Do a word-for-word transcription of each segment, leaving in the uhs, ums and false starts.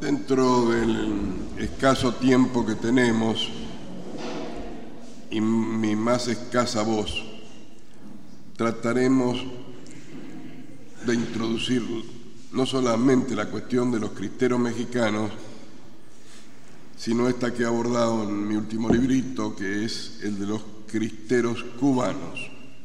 Dentro del escaso tiempo que tenemos y mi más escasa voz, trataremos de introducir no solamente la cuestión de los cristeros mexicanos, sino esta que he abordado en mi último librito, que es el de los cristeros cubanos.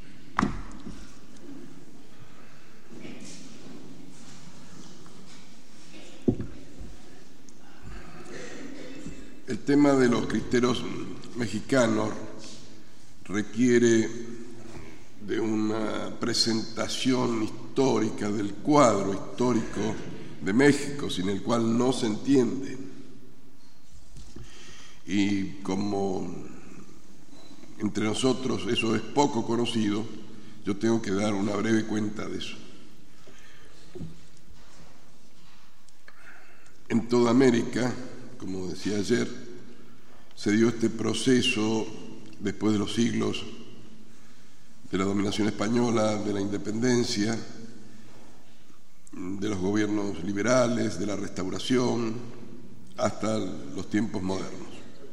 El tema de los cristeros mexicanos requiere de una presentación histórica del cuadro histórico de México, sin el cual no se entiende. Y como entre nosotros eso es poco conocido, yo tengo que dar una breve cuenta de eso. En toda América, como decía ayer, se dio este proceso después de los siglos de la dominación española, de la independencia, de los gobiernos liberales, de la restauración, hasta los tiempos modernos.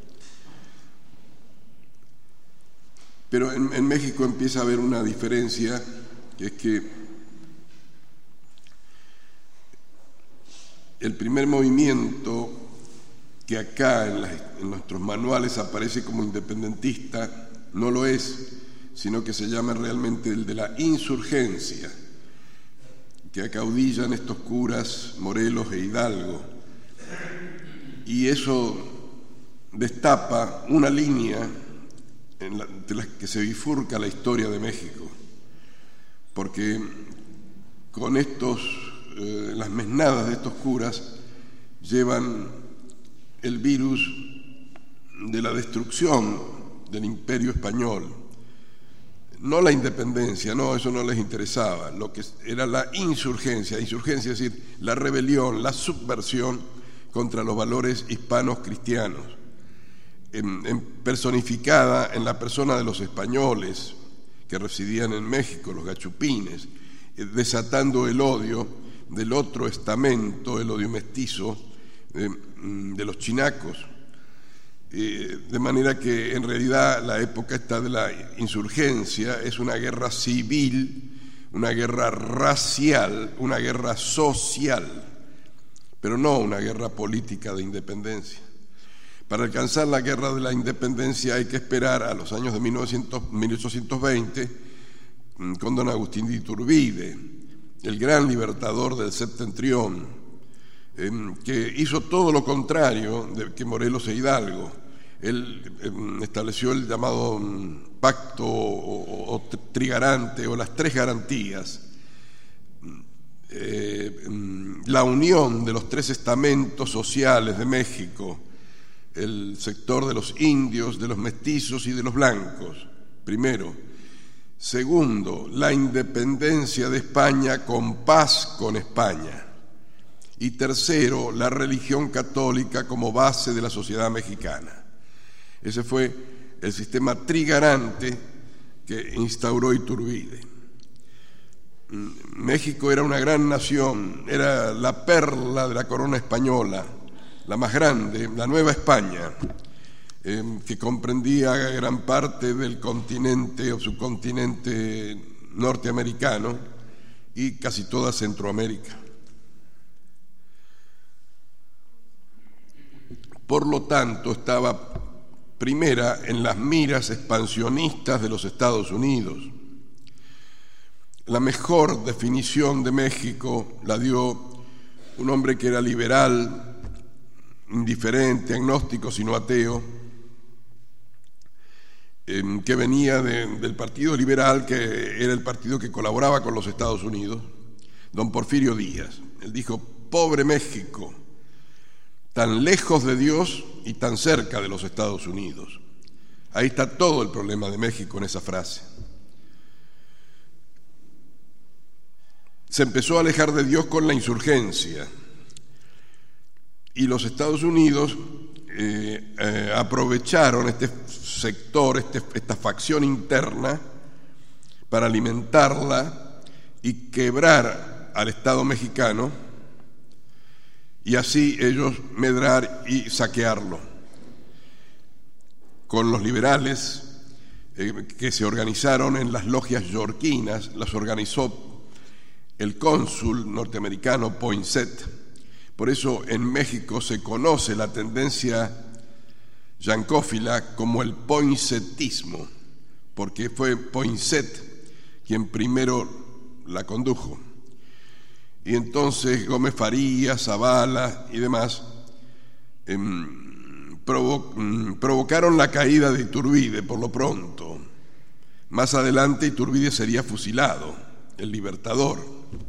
Pero en, en México empieza a haber una diferencia, que es que el primer movimiento que acá en, las, en nuestros manuales aparece como independentista no lo es, sino que se llama realmente el de la insurgencia, que acaudillan estos curas Morelos e Hidalgo. Y eso destapa una línea en la, de la que se bifurca la historia de México, porque con estos, eh, las mesnadas de estos curas llevan el virus de la destrucción del imperio español, no la independencia, no, eso no les interesaba, lo que era la insurgencia, insurgencia es decir, la rebelión, la subversión contra los valores hispanos cristianos, en, en personificada en la persona de los españoles que residían en México, los gachupines, eh, desatando el odio del otro estamento, el odio mestizo, eh, de los chinacos, eh, de manera que en realidad la época esta de la insurgencia es una guerra civil, una guerra racial, una guerra social, pero no una guerra política de independencia. Para alcanzar la guerra de la independencia hay que esperar a los años de mil ochocientos veinte, con don Agustín de Iturbide, el gran libertador del septentrión, eh, que hizo todo lo contrario de que Morelos e Hidalgo. Él eh, estableció el llamado pacto o, o trigarante o las tres garantías, eh, la unión de los tres estamentos sociales de México, el sector de los indios, de los mestizos y de los blancos, primero. Segundo, la independencia de España con paz con España. Y tercero, la religión católica como base de la sociedad mexicana. Ese fue el sistema trigarante que instauró Iturbide. México era una gran nación, era la perla de la corona española, la más grande, la Nueva España, eh, que comprendía gran parte del continente o subcontinente norteamericano y casi toda Centroamérica. Por lo tanto, estaba primera en las miras expansionistas de los Estados Unidos. La mejor definición de México la dio un hombre que era liberal, indiferente, agnóstico, sino ateo, eh, que venía de, del Partido Liberal, que era el partido que colaboraba con los Estados Unidos, don Porfirio Díaz. Él dijo: pobre México, tan lejos de Dios y tan cerca de los Estados Unidos. Ahí está todo el problema de México en esa frase. Se empezó a alejar de Dios con la insurgencia y los Estados Unidos eh, eh, aprovecharon este sector, este, esta facción interna para alimentarla y quebrar al Estado mexicano y así ellos medrar y saquearlo. Con los liberales eh, que se organizaron en las logias yorquinas, las organizó el cónsul norteamericano Poinsett. Por eso en México se conoce la tendencia yancófila como el poinsettismo, porque fue Poinsett quien primero la condujo. Y entonces Gómez Farías, Zavala y demás eh, provo provocaron la caída de Iturbide por lo pronto. Más adelante Iturbide sería fusilado, el libertador.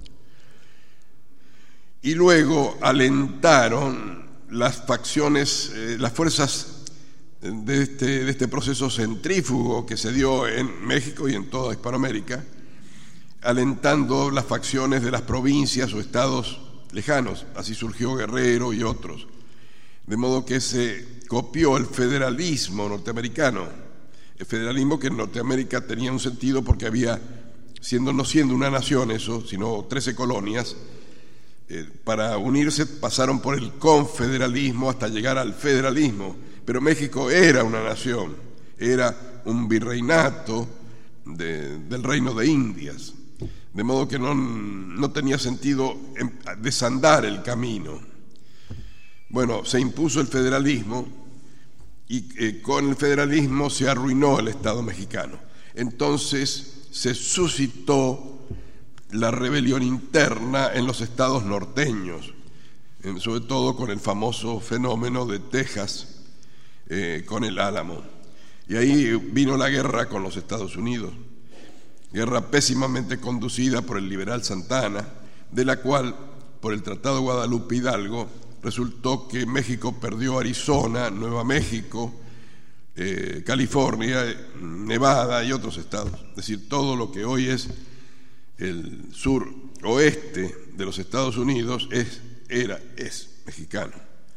Y luego alentaron las facciones, eh, las fuerzas de este, de este proceso centrífugo que se dio en México y en toda Hispanoamérica, alentando las facciones de las provincias o estados lejanos. Así surgió Guerrero y otros. De modo que se copió el federalismo norteamericano, el federalismo que en Norteamérica tenía un sentido porque había, siendo no siendo una nación eso, sino trece colonias, eh, para unirse pasaron por el confederalismo hasta llegar al federalismo, pero México era una nación, era un virreinato de, del Reino de Indias. De modo que no, no tenía sentido desandar el camino. Bueno, se impuso el federalismo y eh, con el federalismo se arruinó el Estado mexicano. Entonces se suscitó la rebelión interna en los estados norteños, eh, sobre todo con el famoso fenómeno de Texas, eh, con el Álamo. Y ahí vino la guerra con los Estados Unidos. Guerra pésimamente conducida por el liberal Santana, de la cual, por el Tratado de Guadalupe Hidalgo, resultó que México perdió Arizona, Nueva México, eh, California, Nevada y otros estados. Es decir, todo lo que hoy es el sur oeste de los Estados Unidos es, era, es mexicano.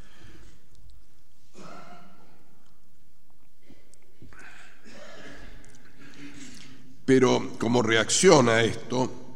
Pero como reacción a esto,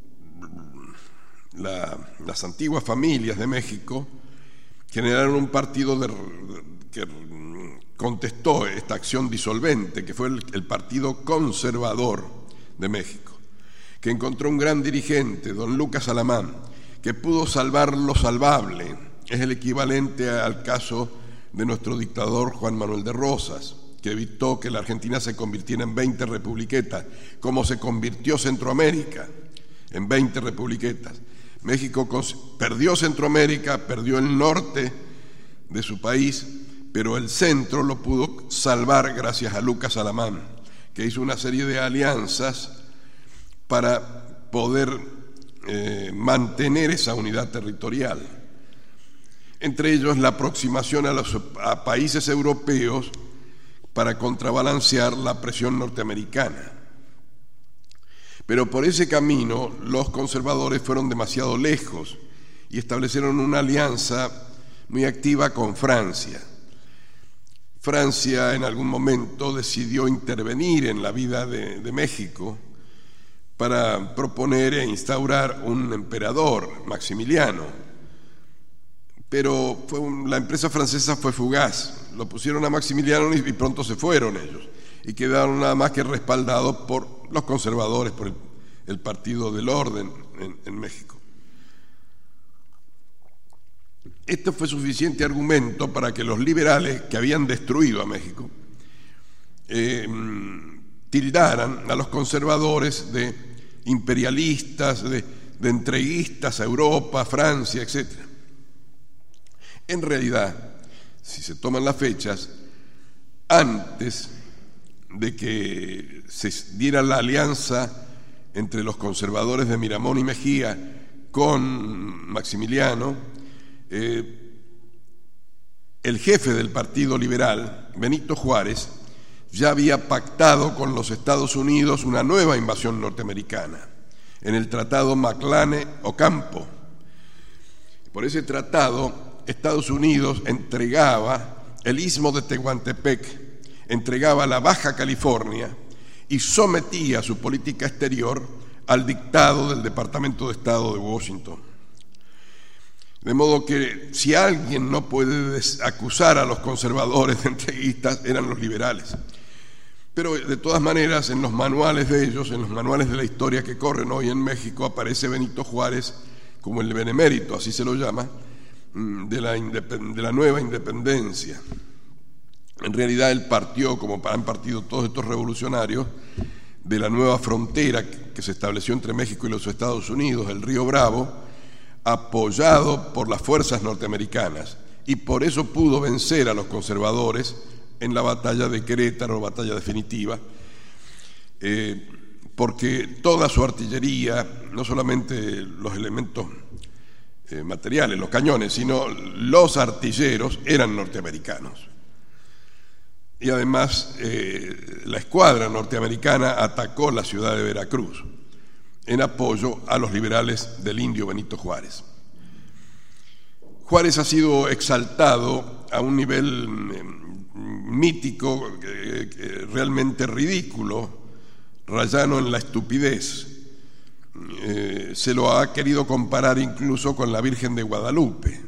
la, las antiguas familias de México generaron un partido de, que contestó esta acción disolvente, que fue el, el Partido Conservador de México, que encontró un gran dirigente, don Lucas Alamán, que pudo salvar lo salvable. Es el equivalente al caso de nuestro dictador Juan Manuel de Rosas, que evitó que la Argentina se convirtiera en veinte republiquetas, como se convirtió Centroamérica en veinte republiquetas. México perdió Centroamérica, perdió el norte de su país, pero el centro lo pudo salvar gracias a Lucas Alamán, que hizo una serie de alianzas para poder eh, mantener esa unidad territorial. Entre ellos la aproximación a los a países europeos para contrabalancear la presión norteamericana. Pero por ese camino los conservadores fueron demasiado lejos y establecieron una alianza muy activa con Francia. Francia en algún momento decidió intervenir en la vida de, de México para proponer e instaurar un emperador, Maximiliano. Pero fue un, la empresa francesa fue fugaz, lo pusieron a Maximiliano y, y pronto se fueron ellos, y quedaron nada más que respaldados por los conservadores, por el, el Partido del Orden en, en México. Esto fue suficiente argumento para que los liberales, que habían destruido a México, eh, tildaran a los conservadores de imperialistas, de, de entreguistas a Europa, Francia, etcétera. En realidad, si se toman las fechas, antes de que se diera la alianza entre los conservadores de Miramón y Mejía con Maximiliano, eh, el jefe del Partido Liberal, Benito Juárez, ya había pactado con los Estados Unidos una nueva invasión norteamericana en el Tratado Maclane-Ocampo. Por ese tratado, Estados Unidos entregaba el istmo de Tehuantepec, entregaba la Baja California y sometía su política exterior al dictado del Departamento de Estado de Washington. De modo que si alguien no puede acusar a los conservadores de entreguistas, eran los liberales. Pero de todas maneras, en los manuales de ellos, en los manuales de la historia que corren hoy en México, aparece Benito Juárez como el benemérito, así se lo llama, de la, de la nueva independencia. En realidad él partió, como han partido todos estos revolucionarios, de la nueva frontera que se estableció entre México y los Estados Unidos, el Río Bravo, apoyado por las fuerzas norteamericanas, y por eso pudo vencer a los conservadores en la batalla de Querétaro, batalla definitiva, eh, porque toda su artillería, no solamente los elementos eh, materiales, los cañones, sino los artilleros eran norteamericanos. Y además eh, la escuadra norteamericana atacó la ciudad de Veracruz en apoyo a los liberales del indio Benito Juárez. Juárez ha sido exaltado a un nivel eh, mítico, eh, eh, realmente ridículo, rayano en la estupidez. Eh, se lo ha querido comparar incluso con la Virgen de Guadalupe.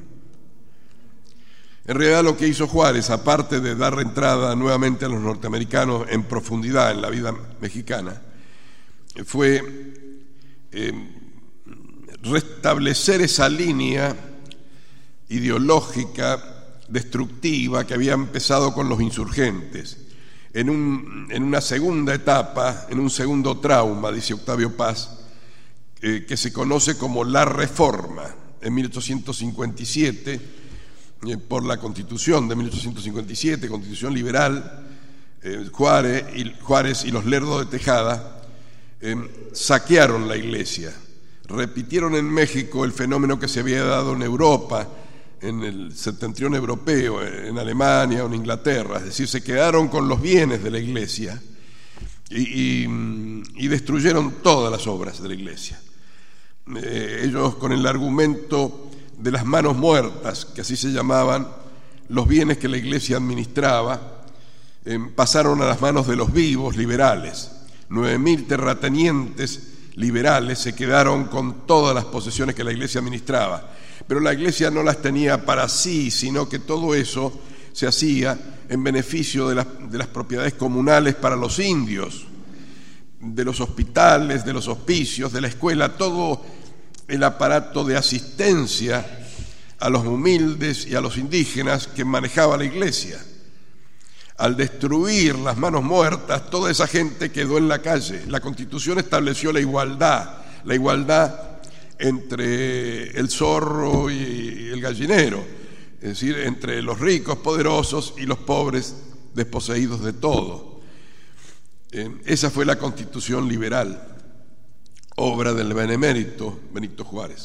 En realidad lo que hizo Juárez, aparte de dar entrada nuevamente a los norteamericanos en profundidad en la vida mexicana, fue eh, restablecer esa línea ideológica destructiva que había empezado con los insurgentes. En, un, en una segunda etapa, en un segundo trauma, dice Octavio Paz, eh, que se conoce como la Reforma, en mil ochocientos cincuenta y siete, eh, por la Constitución de mil ochocientos cincuenta y siete, Constitución liberal, eh, Juárez, y, Juárez y los Lerdo de Tejada eh, saquearon la iglesia, repitieron en México el fenómeno que se había dado en Europa, en el septentrión europeo, en Alemania o en Inglaterra, es decir, se quedaron con los bienes de la iglesia y, y, y destruyeron todas las obras de la iglesia. Eh, ellos, con el argumento de las manos muertas, que así se llamaban los bienes que la iglesia administraba, eh, pasaron a las manos de los vivos liberales. Nueve mil terratenientes liberales se quedaron con todas las posesiones que la iglesia administraba. Pero la iglesia no las tenía para sí, sino que todo eso se hacía en beneficio de las, de las propiedades comunales para los indios, de los hospitales, de los hospicios, de la escuela, todo el aparato de asistencia a los humildes y a los indígenas que manejaba la iglesia. Al destruir las manos muertas, toda esa gente quedó en la calle. La Constitución estableció la igualdad, la igualdad entre el zorro y el gallinero, es decir, entre los ricos poderosos y los pobres desposeídos de todo. Eh, esa fue la Constitución liberal, obra del benemérito Benito Juárez.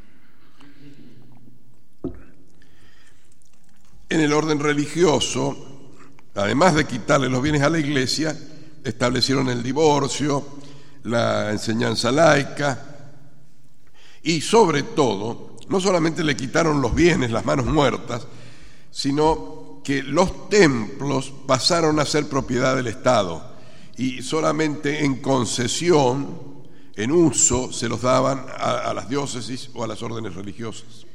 En el orden religioso, además de quitarle los bienes a la iglesia, establecieron el divorcio, la enseñanza laica, y sobre todo, no solamente le quitaron los bienes, las manos muertas, sino que los templos pasaron a ser propiedad del Estado y solamente en concesión, en uso, se los daban a, a las diócesis o a las órdenes religiosas.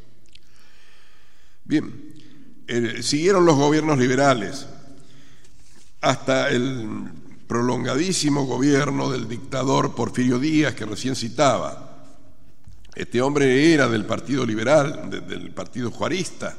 Bien, eh, siguieron los gobiernos liberales hasta el prolongadísimo gobierno del dictador Porfirio Díaz, que recién citaba. Este hombre era del Partido Liberal, de, del Partido Juarista,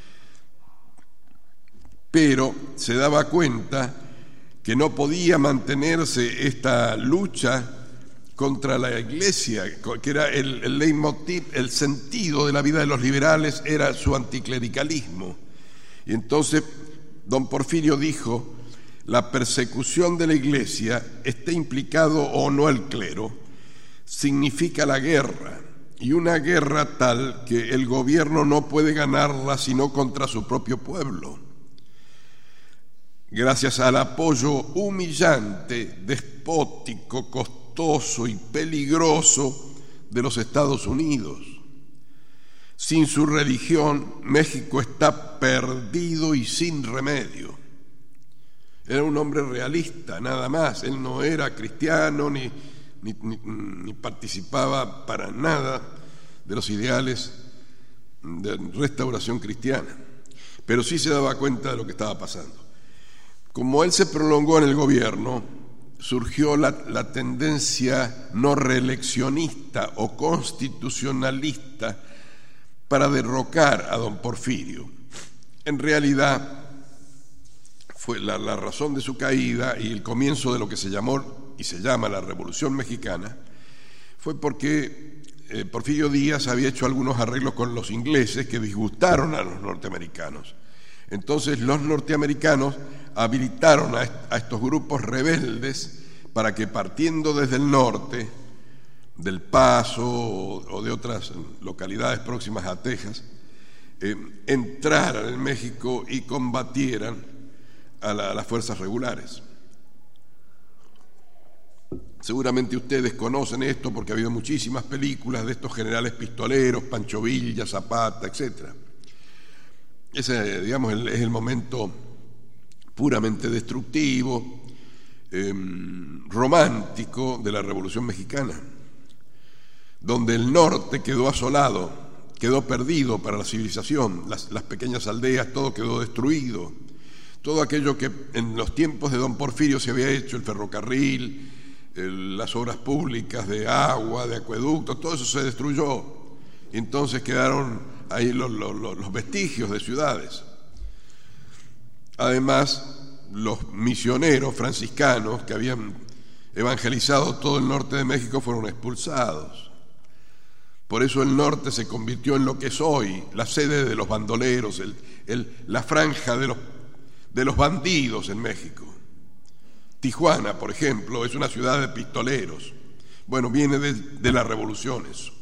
pero se daba cuenta que no podía mantenerse esta lucha contra la iglesia, que era el, el leitmotiv, el sentido de la vida de los liberales era su anticlericalismo. Y entonces don Porfirio dijo: la persecución de la iglesia, esté implicado o no el clero, significa la guerra. Y una guerra tal que el gobierno no puede ganarla sino contra su propio pueblo. Gracias al apoyo humillante, despótico, costoso y peligroso de los Estados Unidos. Sin su religión, México está perdido y sin remedio. Era un hombre realista, nada más. Él no era cristiano ni... Ni, ni, ni participaba para nada de los ideales de restauración cristiana, pero sí se daba cuenta de lo que estaba pasando. Como él se prolongó en el gobierno, surgió la, la tendencia no reeleccionista o constitucionalista para derrocar a don Porfirio. En realidad, fue la, la razón de su caída y el comienzo de lo que se llamó y se llama la Revolución Mexicana fue porque eh, Porfirio Díaz había hecho algunos arreglos con los ingleses que disgustaron a los norteamericanos. Entonces los norteamericanos habilitaron a, est a estos grupos rebeldes para que, partiendo desde el norte, del Paso o, o de otras localidades próximas a Texas, eh, entraran en México y combatieran a, la, a las fuerzas regulares. Seguramente ustedes conocen esto porque ha habido muchísimas películas de estos generales pistoleros, Pancho Villa, Zapata, etcétera. Ese, digamos, el, es el momento puramente destructivo, eh, romántico de la Revolución Mexicana, donde el norte quedó asolado, quedó perdido para la civilización, las, las pequeñas aldeas, todo quedó destruido. Todo aquello que en los tiempos de don Porfirio se había hecho, el ferrocarril, el, las obras públicas de agua, de acueductos, todo eso se destruyó. Y entonces quedaron ahí los, los, los vestigios de ciudades. Además, los misioneros franciscanos que habían evangelizado todo el norte de México fueron expulsados. Por eso el norte se convirtió en lo que es hoy, la sede de los bandoleros, el, el, la franja de los, de los bandidos en México. Tijuana, por ejemplo, es una ciudad de pistoleros. Bueno, viene de, de las revoluciones.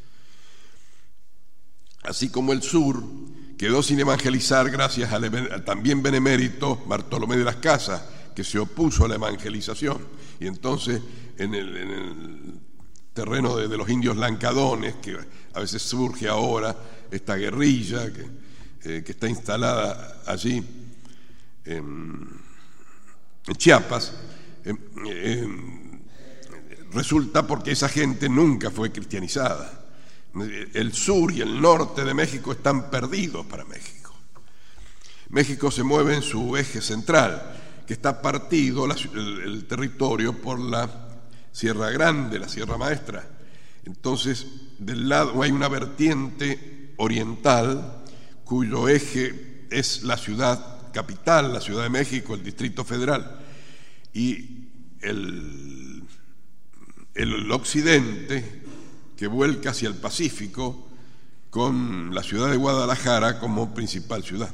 Así como el sur quedó sin evangelizar gracias al, al también benemérito Bartolomé de las Casas, que se opuso a la evangelización. Y entonces en el, en el terreno de, de los indios lancadones, que a veces surge ahora esta guerrilla que, eh, que está instalada allí en, en Chiapas, eh, eh, resulta porque esa gente nunca fue cristianizada. El sur y el norte de México están perdidos para México. México se mueve en su eje central, que está partido la, el, el territorio por la Sierra Grande, la Sierra Maestra. Entonces, del lado hay una vertiente oriental cuyo eje es la ciudad capital, la Ciudad de México, el Distrito Federal, y el, el, el occidente que vuelca hacia el Pacífico con la ciudad de Guadalajara como principal ciudad.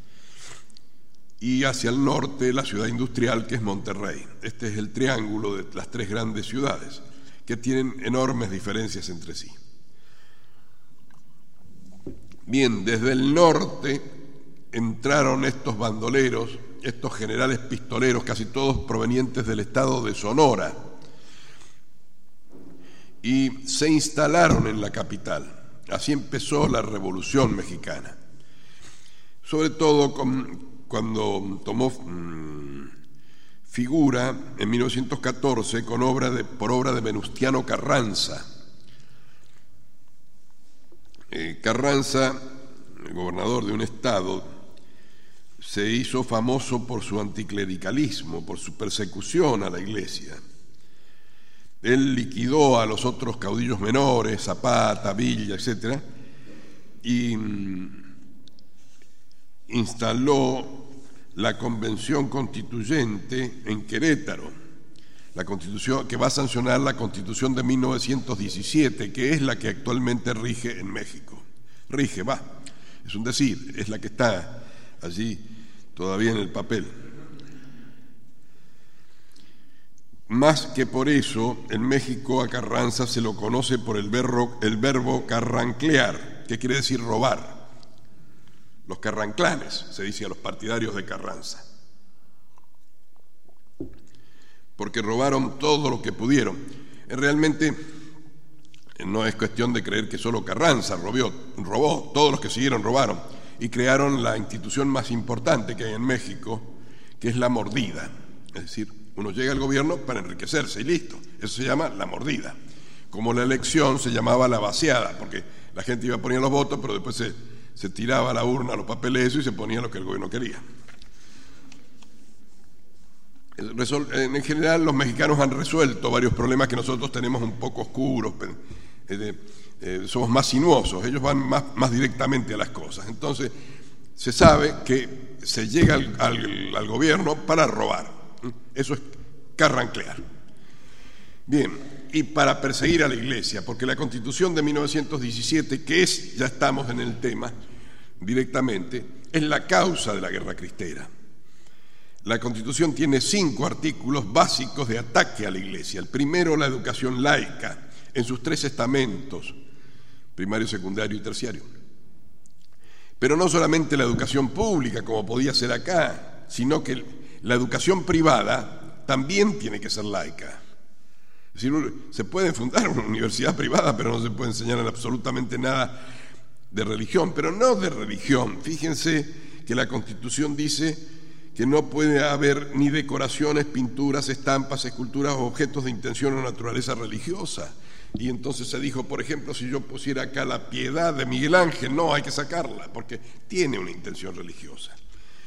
Y hacia el norte la ciudad industrial, que es Monterrey. Este es el triángulo de las tres grandes ciudades, que tienen enormes diferencias entre sí. Bien, desde el norte entraron estos bandoleros, estos generales pistoleros, casi todos provenientes del estado de Sonora, y se instalaron en la capital. Así empezó la Revolución Mexicana. Sobre todo con, cuando tomó mmm, figura en mil novecientos catorce con obra de, por obra de Venustiano Carranza. Eh, Carranza, el gobernador de un estado, se hizo famoso por su anticlericalismo, por su persecución a la iglesia. Él liquidó a los otros caudillos menores, Zapata, Villa, etcétera, y instaló la Convención Constituyente en Querétaro, la constitución que va a sancionar la Constitución de mil novecientos diecisiete, que es la que actualmente rige en México. Rige, va, es un decir, es la que está allí todavía en el papel. Más que por eso, en México a Carranza se lo conoce por el verbo, el verbo carranclear, que quiere decir robar. Los carranclanes, se dice a los partidarios de Carranza. Porque robaron todo lo que pudieron. Realmente no es cuestión de creer que solo Carranza robó, robó, todos los que siguieron robaron. Y crearon la institución más importante que hay en México, que es la mordida. Es decir, uno llega al gobierno para enriquecerse y listo. Eso se llama la mordida. Como la elección se llamaba la vaciada, porque La gente iba a poner los votos, pero después se, se tiraba a la urna los papeles y se ponía lo que el gobierno quería. En general, los mexicanos han resuelto varios problemas que nosotros tenemos un poco oscuros, eh, eh, somos más sinuosos, ellos van más, más directamente a las cosas. Entonces, se sabe que se llega al, al, al gobierno para robar. Eso es carranclear. Bien, y para perseguir a la Iglesia, porque la Constitución de mil novecientos diecisiete, que es, ya estamos en el tema directamente, es la causa de la guerra cristera. La Constitución tiene cinco artículos básicos de ataque a la Iglesia. El primero, la educación laica, en sus tres estamentos, primario, secundario y terciario. Pero no solamente la educación pública, como podía ser acá, sino que la educación privada también tiene que ser laica. Es decir, se puede fundar una universidad privada, pero no se puede enseñar absolutamente nada de religión, pero no de religión. Fíjense que la Constitución dice que no puede haber ni decoraciones, pinturas, estampas, esculturas o objetos de intención o naturaleza religiosa. Y entonces se dijo, por ejemplo, si yo pusiera acá la Piedad de Miguel Ángel, no, hay que sacarla, porque tiene una intención religiosa.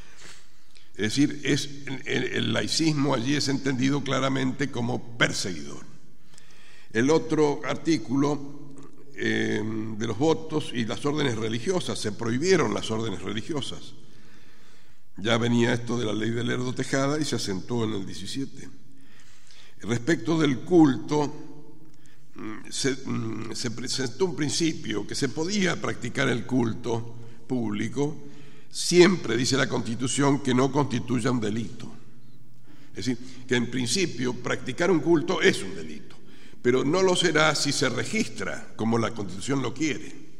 Es decir, es, el, el laicismo allí es entendido claramente como perseguidor. El otro artículo eh, de los votos y las órdenes religiosas, se prohibieron las órdenes religiosas. Ya venía esto de la ley de Lerdo Tejada y se asentó en el diecisiete. Respecto del culto, se, se presentó un principio que se podía practicar el culto público, siempre dice la Constitución que no constituya un delito. Es decir, que en principio practicar un culto es un delito, pero no lo será si se registra como la Constitución lo quiere.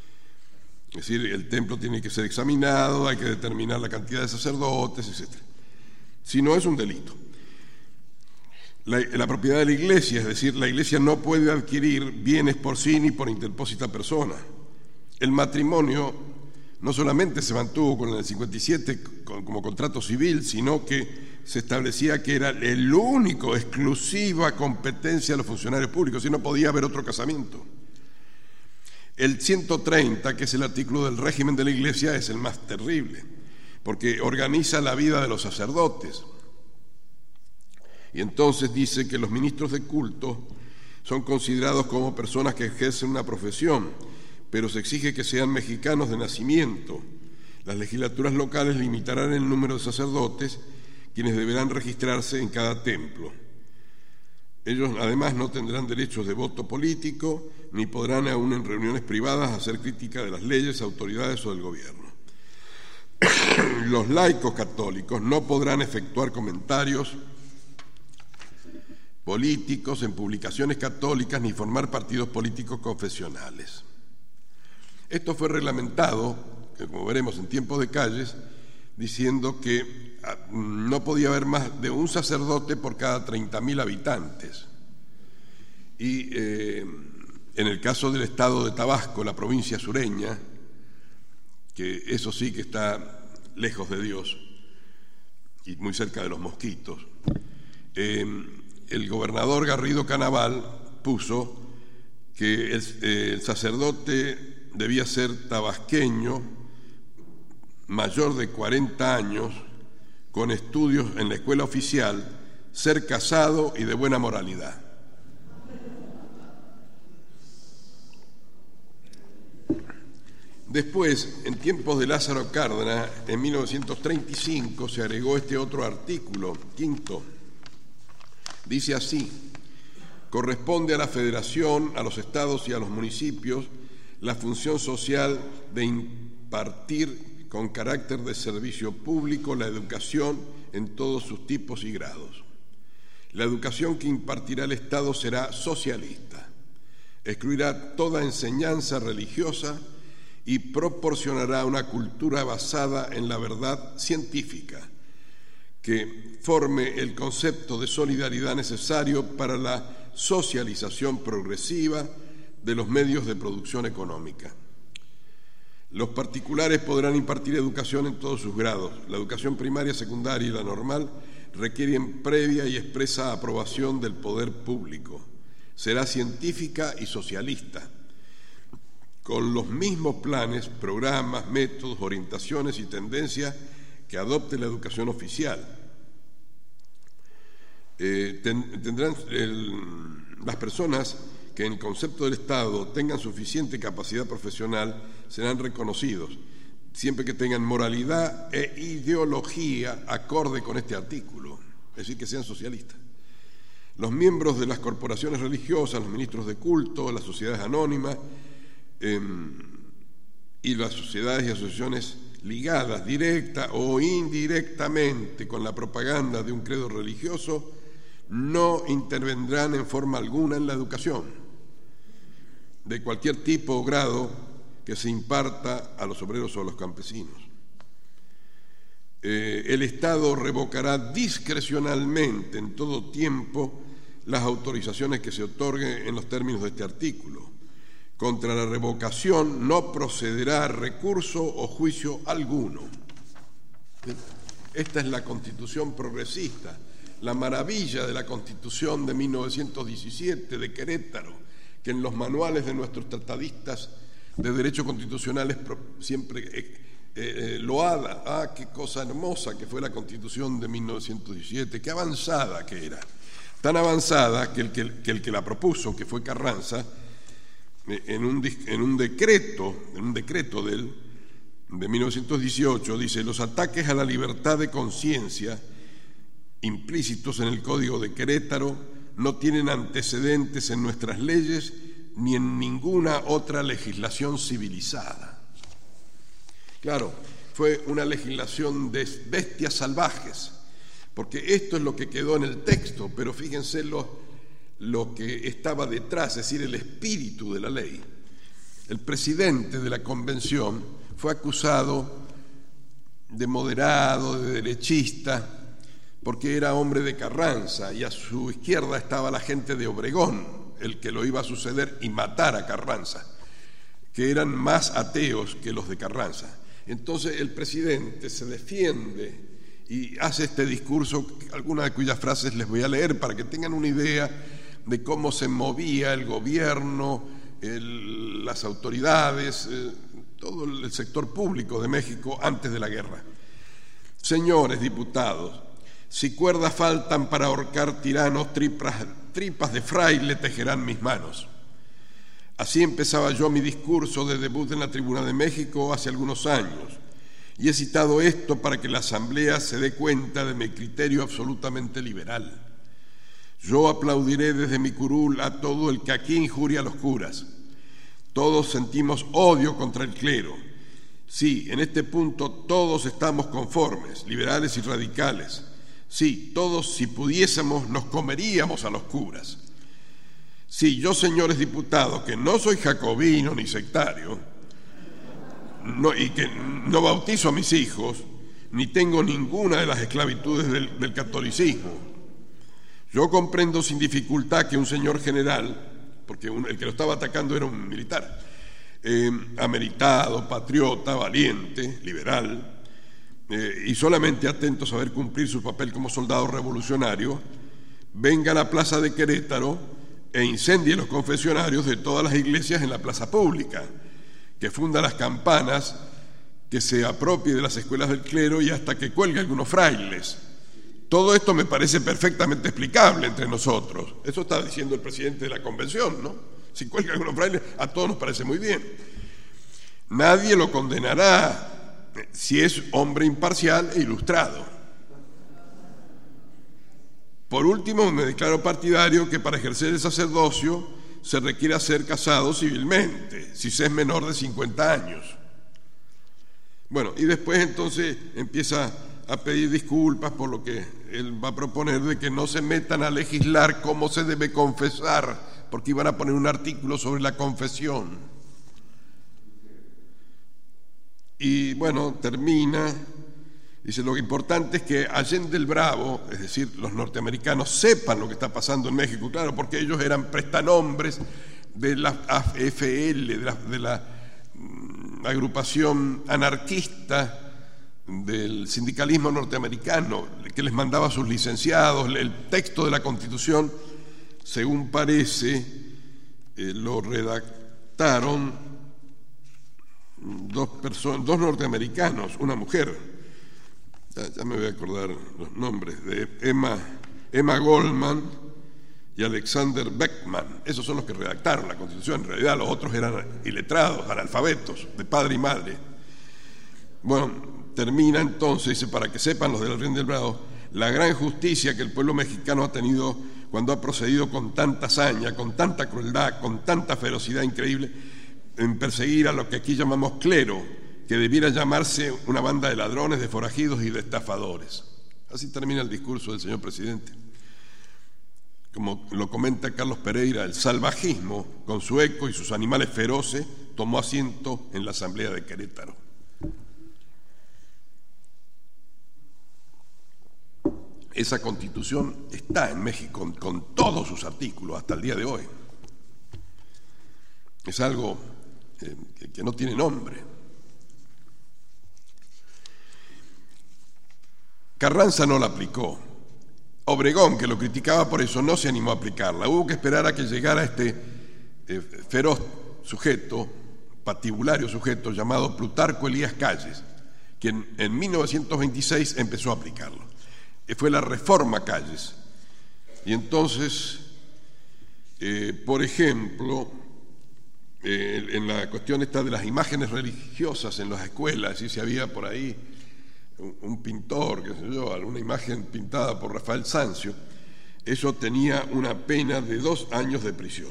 Es decir, el templo tiene que ser examinado, hay que determinar la cantidad de sacerdotes, etcétera. Si no, es un delito. La, la propiedad de la Iglesia, es decir, la Iglesia no puede adquirir bienes por sí ni por interpósita persona. El matrimonio no solamente se mantuvo con el cincuenta y siete como contrato civil, sino que se establecía que era el único, exclusiva competencia de los funcionarios públicos, y no podía haber otro casamiento. El ciento treinta, que es el artículo del régimen de la Iglesia, es el más terrible, porque organiza la vida de los sacerdotes. Y entonces dice que los ministros de culto son considerados como personas que ejercen una profesión, pero se exige que sean mexicanos de nacimiento. Las legislaturas locales limitarán el número de sacerdotes, quienes deberán registrarse en cada templo. Ellos además no tendrán derechos de voto político, ni podrán aún en reuniones privadas hacer crítica de las leyes, autoridades o del gobierno. Los laicos católicos no podrán efectuar comentarios políticos en publicaciones católicas ni formar partidos políticos confesionales. Esto fue reglamentado, como veremos en tiempos de Calles, diciendo que no podía haber más de un sacerdote por cada treinta mil habitantes. Y eh, en el caso del estado de Tabasco, la provincia sureña, que eso sí que está lejos de Dios y muy cerca de los mosquitos, eh, el gobernador Garrido Canaval puso que el, eh, el sacerdote debía ser tabasqueño, mayor de cuarenta años, con estudios en la escuela oficial, ser casado y de buena moralidad. Después, en tiempos de Lázaro Cárdenas, en mil novecientos treinta y cinco, se agregó este otro artículo, quinto. Dice así: corresponde a la Federación, a los estados y a los municipios la función social de impartir con carácter de servicio público la educación en todos sus tipos y grados. La educación que impartirá el Estado será socialista, excluirá toda enseñanza religiosa y proporcionará una cultura basada en la verdad científica que forme el concepto de solidaridad necesario para la socialización progresiva de los medios de producción económica. Los particulares podrán impartir educación en todos sus grados. La educación primaria, secundaria y la normal requieren previa y expresa aprobación del poder público. Será científica y socialista, con los mismos planes, programas, métodos, orientaciones y tendencias que adopte la educación oficial. Eh, ten, tendrán el, las personas que en el concepto del Estado tengan suficiente capacidad profesional serán reconocidos, siempre que tengan moralidad e ideología acorde con este artículo, es decir, que sean socialistas. Los miembros de las corporaciones religiosas, los ministros de culto, las sociedades anónimas eh, y las sociedades y asociaciones ligadas directa o indirectamente con la propaganda de un credo religioso no intervendrán en forma alguna en la educación de cualquier tipo o grado que se imparta a los obreros o a los campesinos. Eh, el Estado revocará discrecionalmente en todo tiempo las autorizaciones que se otorguen en los términos de este artículo. Contra la revocación no procederá recurso o juicio alguno. Esta es la Constitución progresista, la maravilla de la Constitución de mil novecientos diecisiete de Querétaro, que en los manuales de nuestros tratadistas de Derecho Constitucional es siempre eh, eh, loada. Ah, qué cosa hermosa que fue la Constitución de mil novecientos diecisiete, qué avanzada que era. Tan avanzada que el que, que, el que la propuso, que fue Carranza, eh, en, un, en un decreto, en un decreto de él, de mil novecientos dieciocho, dice: los ataques a la libertad de conciencia implícitos en el Código de Querétaro no tienen antecedentes en nuestras leyes ni en ninguna otra legislación civilizada. Claro, fue una legislación de bestias salvajes, porque esto es lo que quedó en el texto, pero fíjense lo, lo que estaba detrás, es decir, el espíritu de la ley. El presidente de la convención fue acusado de moderado, de derechista, porque era hombre de Carranza, y a su izquierda estaba la gente de Obregón, el que lo iba a suceder y matar a Carranza, que eran más ateos que los de Carranza. Entonces el presidente se defiende y hace este discurso, algunas de cuyas frases les voy a leer para que tengan una idea de cómo se movía el gobierno, el, las autoridades, eh, todo el sector público de México antes de la guerra. Señores diputados, si cuerdas faltan para ahorcar tiranos, tripas, tripas de fraile tejerán mis manos. Así empezaba yo mi discurso de debut en la Tribuna de México hace algunos años, y he citado esto para que la Asamblea se dé cuenta de mi criterio absolutamente liberal. Yo aplaudiré desde mi curul a todo el que aquí injuria a los curas. Todos sentimos odio contra el clero. Sí, en este punto todos estamos conformes, liberales y radicales. Sí, todos, si pudiésemos, nos comeríamos a los curas. Sí, yo, señores diputados, que no soy jacobino ni sectario, no, y que no bautizo a mis hijos, ni tengo ninguna de las esclavitudes del, del catolicismo. Yo comprendo sin dificultad que un señor general, porque un, el que lo estaba atacando era un militar, eh, ameritado, patriota, valiente, liberal, eh, y solamente atento a saber cumplir su papel como soldado revolucionario, venga a la plaza de Querétaro e incendie los confesionarios de todas las iglesias en la plaza pública, que funda las campanas, que se apropie de las escuelas del clero y hasta que cuelgue algunos frailes. Todo esto me parece perfectamente explicable entre nosotros. Eso está diciendo el presidente de la convención, ¿no? Si cuelga algunos frailes, a todos nos parece muy bien. Nadie lo condenará si es hombre imparcial e ilustrado. Por último, me declaro partidario que para ejercer el sacerdocio se requiere ser casado civilmente, si se es menor de cincuenta años. Bueno, y después entonces empieza a pedir disculpas por lo que él va a proponer de que no se metan a legislar cómo se debe confesar, porque iban a poner un artículo sobre la confesión. Y bueno, termina, dice: lo importante es que Allende el Bravo, es decir, los norteamericanos, sepan lo que está pasando en México, claro, porque ellos eran prestanombres de la A F L, de la, de la mm, agrupación anarquista del sindicalismo norteamericano, que les mandaba a sus licenciados. El texto de la Constitución, según parece, eh, lo redactaron dos personas, dos norteamericanos, una mujer, ya, ya me voy a acordar los nombres, de Emma, Emma Goldman y Alexander Beckman. Esos son los que redactaron la Constitución. En realidad los otros eran iletrados, analfabetos, de padre y madre. Bueno, termina entonces, dice, para que sepan los del Río del Bravo, la gran justicia que el pueblo mexicano ha tenido cuando ha procedido con tanta hazaña, con tanta crueldad, con tanta ferocidad increíble en perseguir a lo que aquí llamamos clero, que debiera llamarse una banda de ladrones, de forajidos y de estafadores. Así termina el discurso del señor presidente. Como lo comenta Carlos Pereira, el salvajismo, con su eco y sus animales feroces, tomó asiento en la Asamblea de Querétaro. Esa Constitución está en México con, con todos sus artículos hasta el día de hoy. Es algo eh, que, que no tiene nombre. Carranza no la aplicó. Obregón, que lo criticaba por eso, no se animó a aplicarla. Hubo que esperar a que llegara este eh, feroz sujeto, patibulario sujeto, llamado Plutarco Elías Calles, quien en mil novecientos veintiséis empezó a aplicarlo. Fue la Reforma Calles. Y entonces, eh, por ejemplo, eh, en la cuestión esta de las imágenes religiosas en las escuelas, y si había por ahí un, un pintor, qué sé yo, alguna imagen pintada por Rafael Sanzio, eso tenía una pena de dos años de prisión.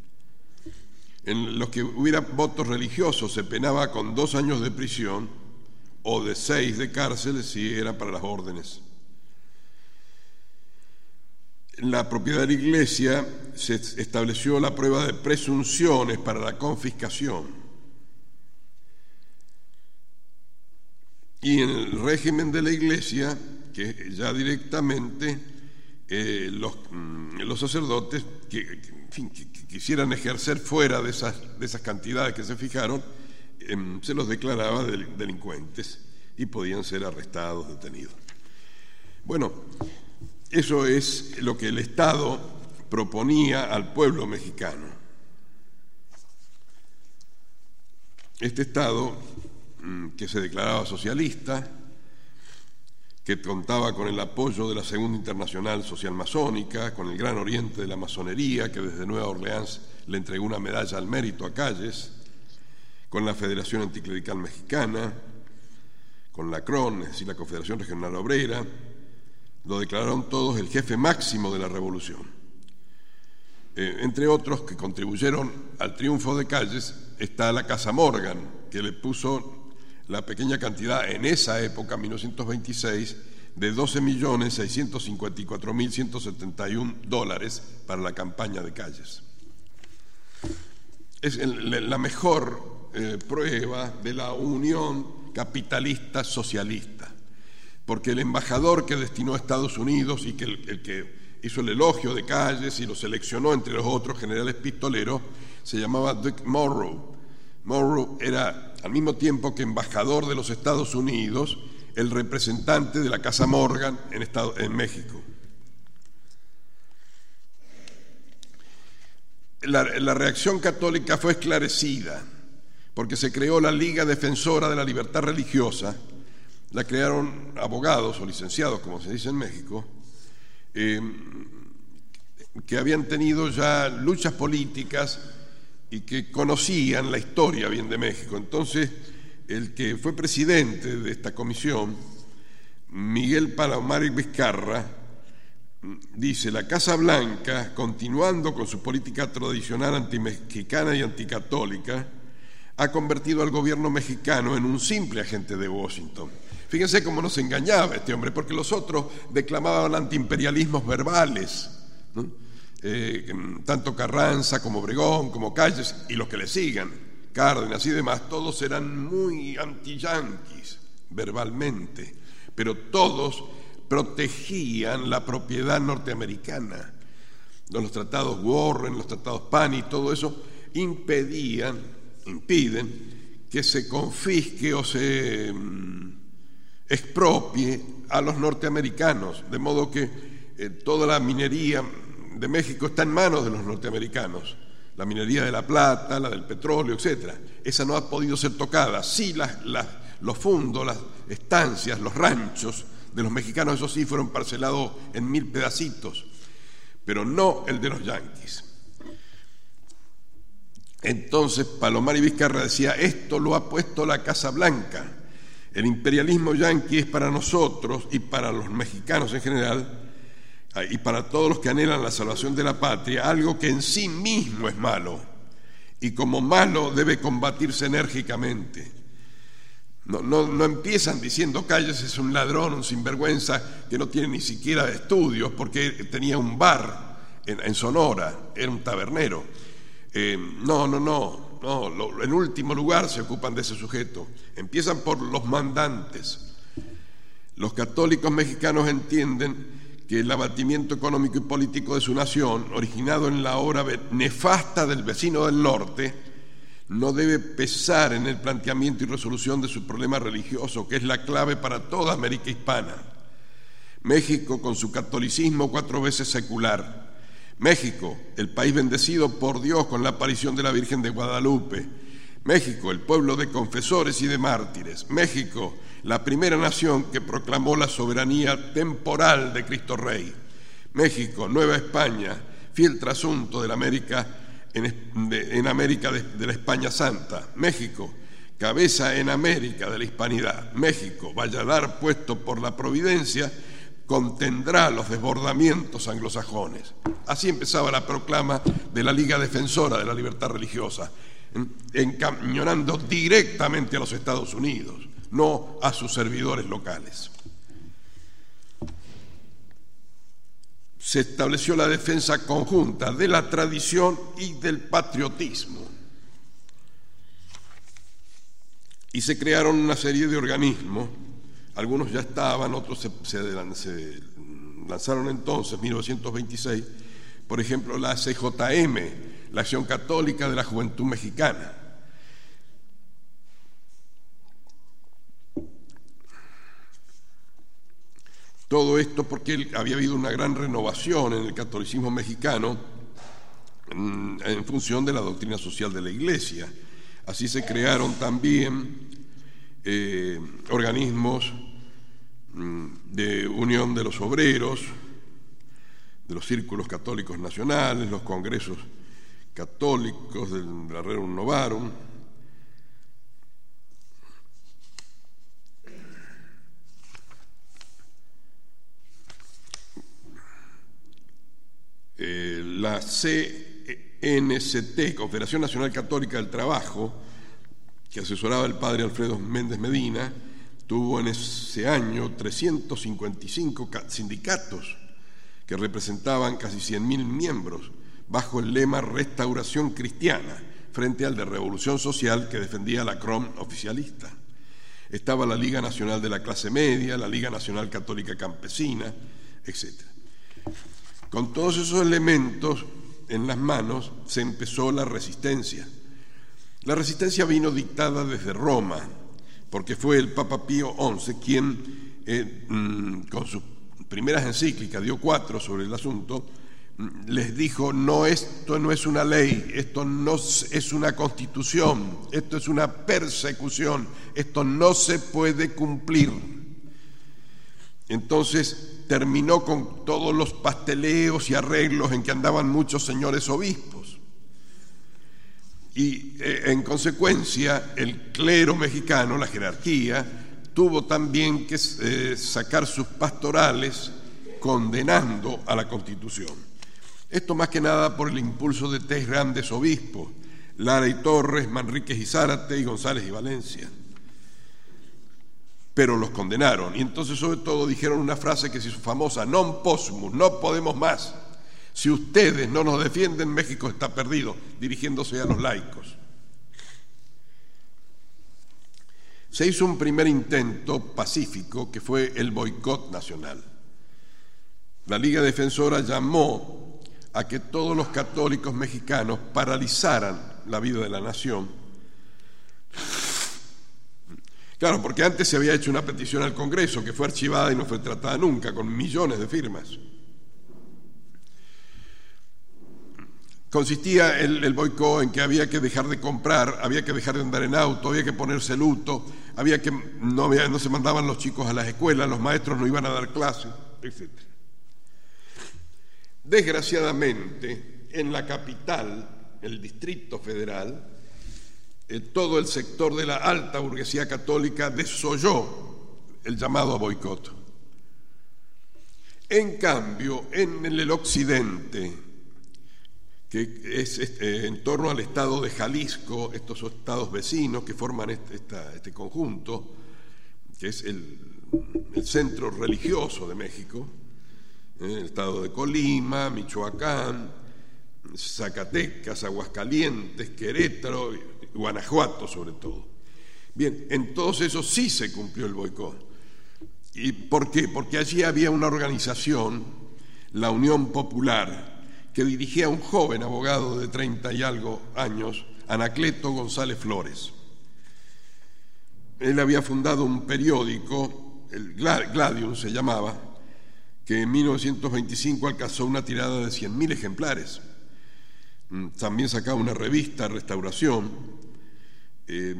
En los que hubiera votos religiosos se penaba con dos años de prisión o de seis de cárcel si era para las órdenes. En la propiedad de la Iglesia se estableció la prueba de presunciones para la confiscación. Y en el régimen de la Iglesia, que ya directamente eh, los, los sacerdotes que, que, en fin, que, que quisieran ejercer fuera de esas, de esas cantidades que se fijaron, eh, se los declaraba del, delincuentes y podían ser arrestados, detenidos. Bueno, eso es lo que el Estado proponía al pueblo mexicano. Este Estado, que se declaraba socialista, que contaba con el apoyo de la Segunda Internacional Social Masónica, con el Gran Oriente de la Masonería, que desde Nueva Orleans le entregó una medalla al mérito a Calles, con la Federación Anticlerical Mexicana, con la C R O N, es decir, la Confederación Regional Obrera, lo declararon todos el jefe máximo de la revolución. Eh, entre otros que contribuyeron al triunfo de Calles está la Casa Morgan, que le puso la pequeña cantidad en esa época, mil novecientos veintiséis, de doce millones seiscientos cincuenta y cuatro mil ciento setenta y uno dólares para la campaña de Calles. Es el, la mejor eh, prueba de la unión capitalista socialista, porque el embajador que destinó a Estados Unidos y que el, el que hizo el elogio de Calles y lo seleccionó entre los otros generales pistoleros se llamaba Dick Morrow. Morrow era al mismo tiempo que embajador de los Estados Unidos el representante de la Casa Morgan en, Estado, en México. La, la reacción católica fue esclarecida porque se creó la Liga Defensora de la Libertad Religiosa. La crearon abogados o licenciados, como se dice en México, eh, que habían tenido ya luchas políticas y que conocían la historia bien de México. Entonces, el que fue presidente de esta comisión, Miguel Palomar y Vizcarra, dice: la Casa Blanca, continuando con su política tradicional antimexicana y anticatólica, ha convertido al gobierno mexicano en un simple agente de Washington. Fíjense cómo nos engañaba este hombre, porque los otros declamaban antiimperialismos verbales, ¿no? eh, tanto Carranza como Obregón, como Calles y los que le sigan, Cárdenas y demás, todos eran muy anti-yanquis verbalmente, pero todos protegían la propiedad norteamericana. Los tratados Warren, los tratados Pani, todo eso impedían, impiden que se confisque o se expropie a los norteamericanos, de modo que eh, toda la minería de México está en manos de los norteamericanos. la minería de la plata, la del petróleo, etcétera. Esa no ha podido ser tocada. Sí, las, las, los fundos, las estancias, los ranchos de los mexicanos, esos sí fueron parcelados en mil pedacitos, pero no el de los yanquis. Entonces Palomar y Vizcarra decía, esto lo ha puesto la Casa Blanca. El imperialismo yanqui es para nosotros y para los mexicanos en general, y para todos los que anhelan la salvación de la patria, algo que en sí mismo es malo, y como malo debe combatirse enérgicamente. No, no, no empiezan diciendo Calles es un ladrón, un sinvergüenza que no tiene ni siquiera estudios porque tenía un bar en, en Sonora, era un tabernero. Eh, no, no, no, no lo, en último lugar se ocupan de ese sujeto. Empiezan por los mandantes. Los católicos mexicanos entienden que el abatimiento económico y político de su nación, originado en la obra nefasta del vecino del norte, no debe pesar en el planteamiento y resolución de su problema religioso, que es la clave para toda América hispana. México, con su catolicismo cuatro veces secular. México, el país bendecido por Dios con la aparición de la Virgen de Guadalupe. México, el pueblo de confesores y de mártires. México, la primera nación que proclamó la soberanía temporal de Cristo Rey. México, Nueva España, fiel trasunto de la América en, de, en América de, de la España Santa. México, cabeza en América de la hispanidad. México, valladar puesto por la providencia, contendrá los desbordamientos anglosajones. Así empezaba la proclama de la Liga Defensora de la Libertad Religiosa, encañonando directamente a los Estados Unidos, no a sus servidores locales. Se estableció la defensa conjunta de la tradición y del patriotismo. Y se crearon una serie de organismos, algunos ya estaban, otros se, se, se lanzaron entonces, en mil novecientos veintiséis, por ejemplo la C J M, la Acción Católica de la Juventud Mexicana. Todo esto porque había habido una gran renovación en el catolicismo mexicano en, en función de la doctrina social de la Iglesia. Así se crearon también eh, organismos mm, de unión de los obreros, de los círculos católicos nacionales, los congresos católicos del Rerum Novarum. Eh, la C N C T, Confederación Nacional Católica del Trabajo, que asesoraba el padre Alfredo Méndez Medina, tuvo en ese año trescientos cincuenta y cinco sindicatos que representaban casi cien mil miembros, bajo el lema Restauración Cristiana, frente al de Revolución Social que defendía la C R O M oficialista. Estaba la Liga Nacional de la Clase Media, la Liga Nacional Católica Campesina, etcétera. Con todos esos elementos en las manos se empezó la resistencia. La resistencia vino dictada desde Roma, porque fue el Papa Pío once quien, eh, con sus primeras encíclicas, dio cuatro sobre el asunto, les dijo, no, esto no es una ley, esto no es una constitución, esto es una persecución, esto no se puede cumplir. Entonces terminó con todos los pasteleos y arreglos en que andaban muchos señores obispos. Y eh, en consecuencia el clero mexicano, la jerarquía, tuvo también que eh, sacar sus pastorales condenando a la Constitución. Esto más que nada por el impulso de tres grandes obispos, Lara y Torres, Manríquez y Zárate y González y Valencia. Pero los condenaron, y entonces sobre todo dijeron una frase que se hizo famosa, non possumus, no podemos más. Si ustedes no nos defienden, México está perdido, dirigiéndose a los laicos. Se hizo un primer intento pacífico que fue el boicot nacional. La Liga Defensora llamó a que todos los católicos mexicanos paralizaran la vida de la nación. Claro, porque antes se había hecho una petición al Congreso que fue archivada y no fue tratada nunca, con millones de firmas. consistía el, el boicot en que había que dejar de comprar, había que dejar de andar en auto, había que ponerse luto, había que no, había, no se mandaban los chicos a las escuelas, los maestros no iban a dar clases, etcétera. Desgraciadamente, en la capital, el Distrito Federal, eh, todo el sector de la alta burguesía católica desoyó el llamado a boicot. En cambio, en el occidente, que es este, en torno al estado de Jalisco, estos estados vecinos que forman este, esta, este conjunto, que es el, el centro religioso de México, eh, el estado de Colima, Michoacán, Zacatecas, Aguascalientes, Querétaro, Guanajuato sobre todo. Bien, en todos esos sí se cumplió el boicot. ¿Y por qué? Porque allí había una organización, la Unión Popular, que dirigía a un joven abogado de treinta y algo años, Anacleto González Flores. Él había fundado un periódico, el Gladium se llamaba, que en mil novecientos veinticinco alcanzó una tirada de cien mil ejemplares. También sacaba una revista, Restauración. Eh,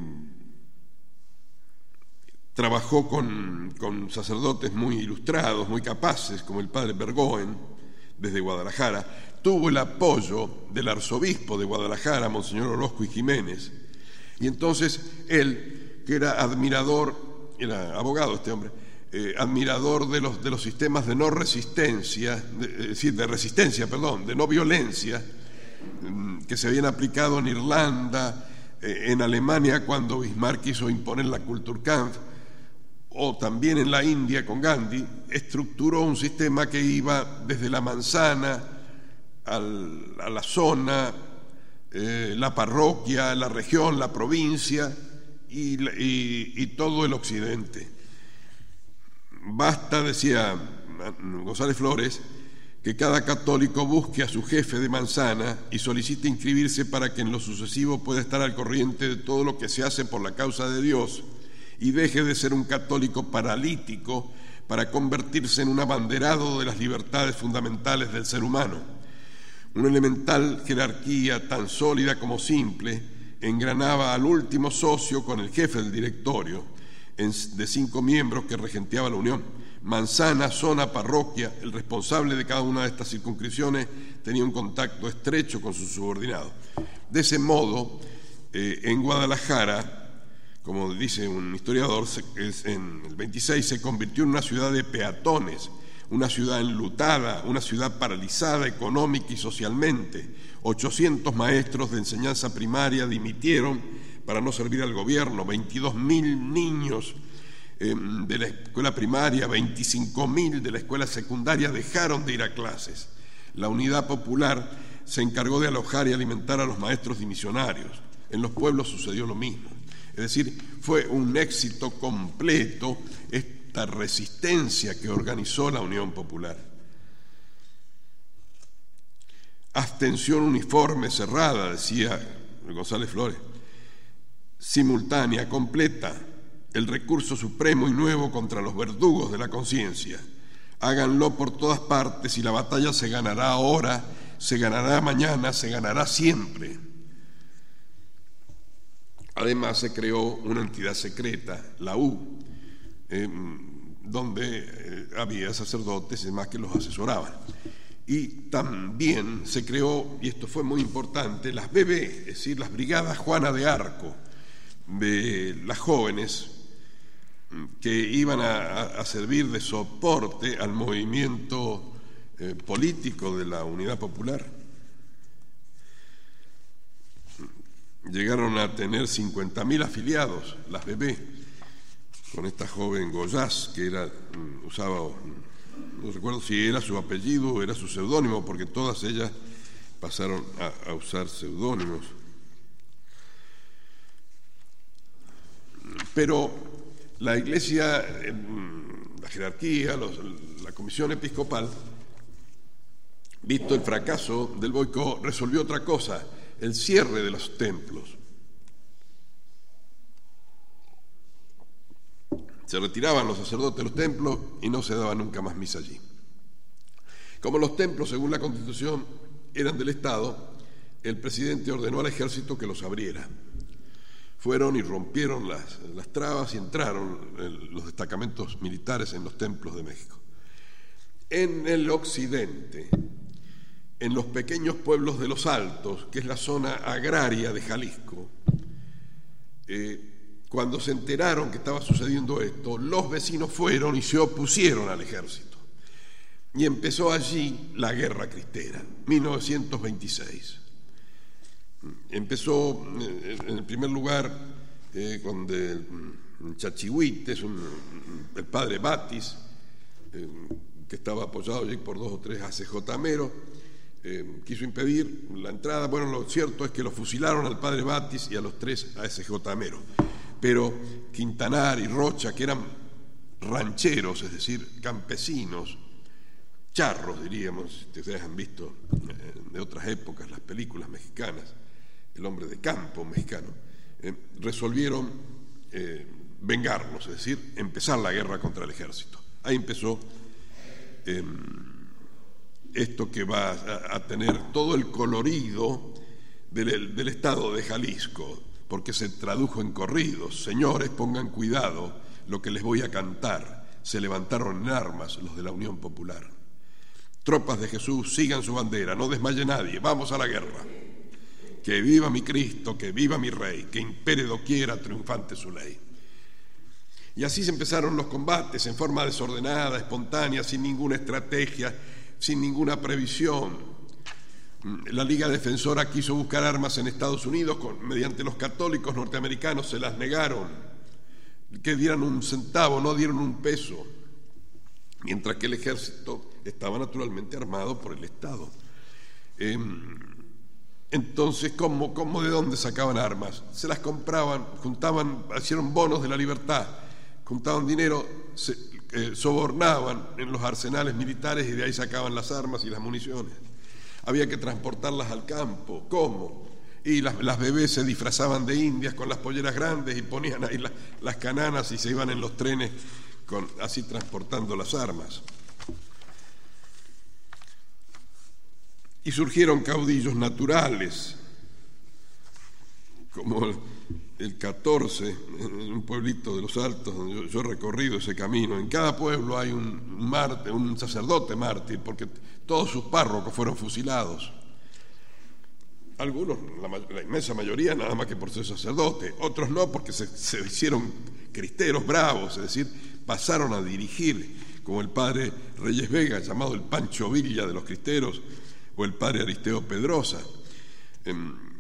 trabajó con, con sacerdotes muy ilustrados, muy capaces, como el padre Bergoen, desde Guadalajara. Tuvo el apoyo del arzobispo de Guadalajara, Monseñor Orozco y Jiménez, y entonces él, que era admirador, era abogado este hombre, eh, admirador de los, de los sistemas de no resistencia, de, es decir, de resistencia, perdón, de no violencia, que se habían aplicado en Irlanda, eh, en Alemania cuando Bismarck quiso imponer la Kulturkampf, o también en la India con Gandhi, estructuró un sistema que iba desde la manzana al, a la zona, eh, la parroquia, la región, la provincia y, y, y todo el occidente. Basta, decía González Flores, que cada católico busque a su jefe de manzana y solicite inscribirse para que en lo sucesivo pueda estar al corriente de todo lo que se hace por la causa de Dios y deje de ser un católico paralítico para convertirse en un abanderado de las libertades fundamentales del ser humano. Una elemental jerarquía tan sólida como simple engranaba al último socio con el jefe del directorio de cinco miembros que regenteaba la unión. Manzana, zona, parroquia, el responsable de cada una de estas circunscripciones tenía un contacto estrecho con su subordinado. De ese modo, eh, en Guadalajara, como dice un historiador, en el veintiséis se convirtió en una ciudad de peatones, una ciudad enlutada, una ciudad paralizada económica y socialmente. ochocientos maestros de enseñanza primaria dimitieron para no servir al gobierno, veintidós mil niños eh, de la escuela primaria, veinticinco mil de la escuela secundaria dejaron de ir a clases. La Unidad Popular se encargó de alojar y alimentar a los maestros dimisionarios. En los pueblos sucedió lo mismo. Es decir, fue un éxito completo esta resistencia que organizó la Unión Popular. Abstención uniforme, cerrada, decía González Flores, simultánea, completa, el recurso supremo y nuevo contra los verdugos de la conciencia. Háganlo por todas partes y la batalla se ganará ahora, se ganará mañana, se ganará siempre. Además se creó una entidad secreta, la U, eh, donde eh, había sacerdotes y demás que los asesoraban. Y también se creó, y esto fue muy importante, las B B, es decir, las Brigadas Juana de Arco, de las jóvenes que iban a, a servir de soporte al movimiento eh, político de la Unidad Popular. Llegaron a tener cincuenta mil afiliados, las B B, con esta joven Goyás, que era, usaba, no recuerdo si era su apellido o era su seudónimo, porque todas ellas pasaron a, a usar seudónimos. Pero la Iglesia, la jerarquía, los, la Comisión Episcopal, visto el fracaso del boicot, resolvió otra cosa: el cierre de los templos. Se retiraban los sacerdotes de los templos y no se daba nunca más misa allí. Como los templos, según la Constitución, eran del Estado, el presidente ordenó al ejército que los abriera. Fueron y rompieron las, las trabas y entraron en los destacamentos militares en los templos de México. En el occidente, en los pequeños pueblos de los Altos, que es la zona agraria de Jalisco, eh, cuando se enteraron que estaba sucediendo esto, los vecinos fueron y se opusieron al ejército. Y empezó allí la Guerra Cristera, mil novecientos veintiséis. Empezó, en el primer lugar, eh, con el Chachihuites, un, el padre Batis, eh, que estaba apoyado allí por dos o tres A C J meros, eh, quiso impedir la entrada. Bueno, lo cierto es que lo fusilaron al padre Batis y a los tres A C J meros. Pero Quintanar y Rocha, que eran rancheros, es decir, campesinos, charros, diríamos, si ustedes han visto eh, de otras épocas las películas mexicanas, el hombre de campo mexicano, eh, resolvieron eh, vengarlos, es decir, empezar la guerra contra el ejército. Ahí empezó eh, esto que va a, a tener todo el colorido del, del estado de Jalisco, porque se tradujo en corridos. Señores, pongan cuidado lo que les voy a cantar. Se levantaron en armas los de la Unión Popular. Tropas de Jesús, sigan su bandera, no desmaye nadie, vamos a la guerra. Que viva mi Cristo, que viva mi Rey, que impere doquiera triunfante su ley. Y así se empezaron los combates en forma desordenada, espontánea, sin ninguna estrategia, sin ninguna previsión. La Liga Defensora quiso buscar armas en Estados Unidos, con, mediante los católicos norteamericanos se las negaron, que dieran un centavo, no dieron un peso, mientras que el ejército estaba naturalmente armado por el Estado. Eh, entonces, ¿cómo, cómo, de dónde sacaban armas? Se las compraban, juntaban, hicieron bonos de la libertad, juntaban dinero, se, eh, sobornaban en los arsenales militares y de ahí sacaban las armas y las municiones. Había que transportarlas al campo. ¿Cómo? Y las, las bebés se disfrazaban de indias con las polleras grandes y ponían ahí la, las cananas y se iban en los trenes con, así transportando las armas. Y surgieron caudillos naturales, como el, el catorce, en un pueblito de los Altos, donde yo, yo he recorrido ese camino. En cada pueblo hay un, mártir, un sacerdote mártir, porque todos sus párrocos fueron fusilados. Algunos, la, la inmensa mayoría, nada más que por ser sacerdote. Otros no, porque se, se hicieron cristeros bravos, es decir, pasaron a dirigir, como el padre Reyes Vega, llamado el Pancho Villa de los cristeros, o el padre Aristeo Pedrosa. Eh,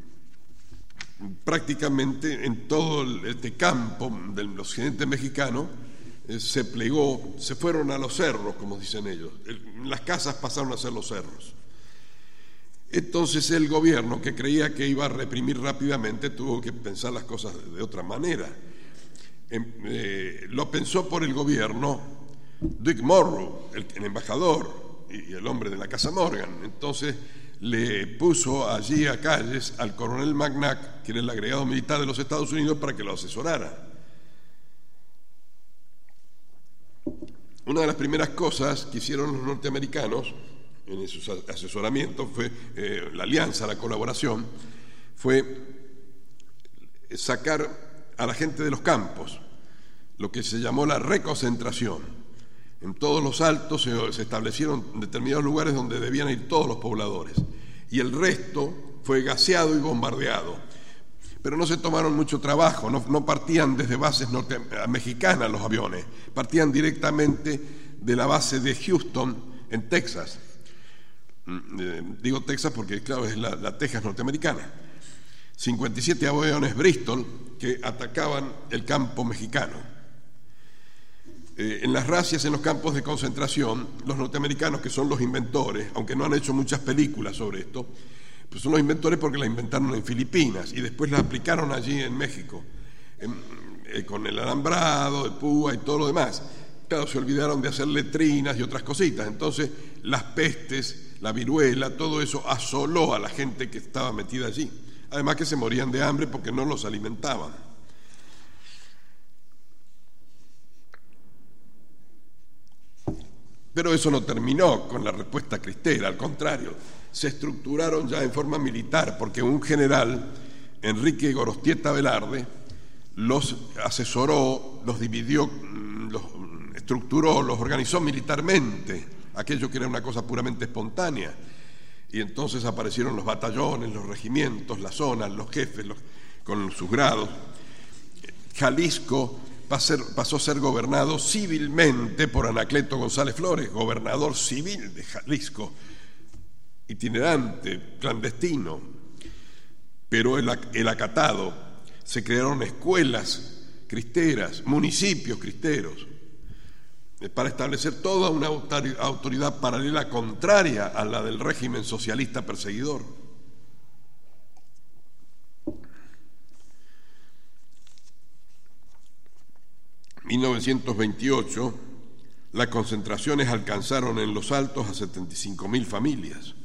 prácticamente en todo este campo del occidente mexicano eh, se plegó, se fueron a los cerros, como dicen ellos. El, las casas pasaron a ser los cerros. Entonces el gobierno, que creía que iba a reprimir rápidamente, tuvo que pensar las cosas de, de otra manera. Eh, eh, lo pensó por el gobierno Dick Morrow, el, el embajador y el hombre de la Casa Morgan. Entonces le puso allí a Calles al coronel McNack, que era el agregado militar de los Estados Unidos, para que lo asesorara. Una de las primeras cosas que hicieron los norteamericanos en sus asesoramientos fue eh, la alianza, la colaboración, fue sacar a la gente de los campos, lo que se llamó la reconcentración. En todos los altos se, se establecieron determinados lugares donde debían ir todos los pobladores, y el resto fue gaseado y bombardeado. Pero no se tomaron mucho trabajo, no, no partían desde bases norte, mexicanas los aviones, partían directamente de la base de Houston, en Texas. Eh, digo Texas porque, claro, es la, la Texas norteamericana. cincuenta y siete aviones Bristol que atacaban el campo mexicano. Eh, en las razias en los campos de concentración, los norteamericanos, que son los inventores, aunque no han hecho muchas películas sobre esto, pues son los inventores porque la inventaron en Filipinas y después la aplicaron allí en México, en, eh, con el alambrado, el púa y todo lo demás. Claro, se olvidaron de hacer letrinas y otras cositas. Entonces las pestes, la viruela, todo eso asoló a la gente que estaba metida allí. Además que se morían de hambre porque no los alimentaban. Pero eso no terminó con la respuesta cristera, al contrario, se estructuraron ya en forma militar, porque un general, Enrique Gorostieta Velarde, los asesoró, los dividió, los estructuró, los organizó militarmente, aquello que era una cosa puramente espontánea. Y entonces aparecieron los batallones, los regimientos, las zonas, los jefes, los, con sus grados. Jalisco pasó a ser gobernado civilmente por Anacleto González Flores, gobernador civil de Jalisco, itinerante, clandestino, pero el, el acatado. Se crearon escuelas cristeras, municipios cristeros, para establecer toda una autoridad paralela contraria a la del régimen socialista perseguidor. En mil novecientos veintiocho, las concentraciones alcanzaron en Los Altos a setenta y cinco mil familias.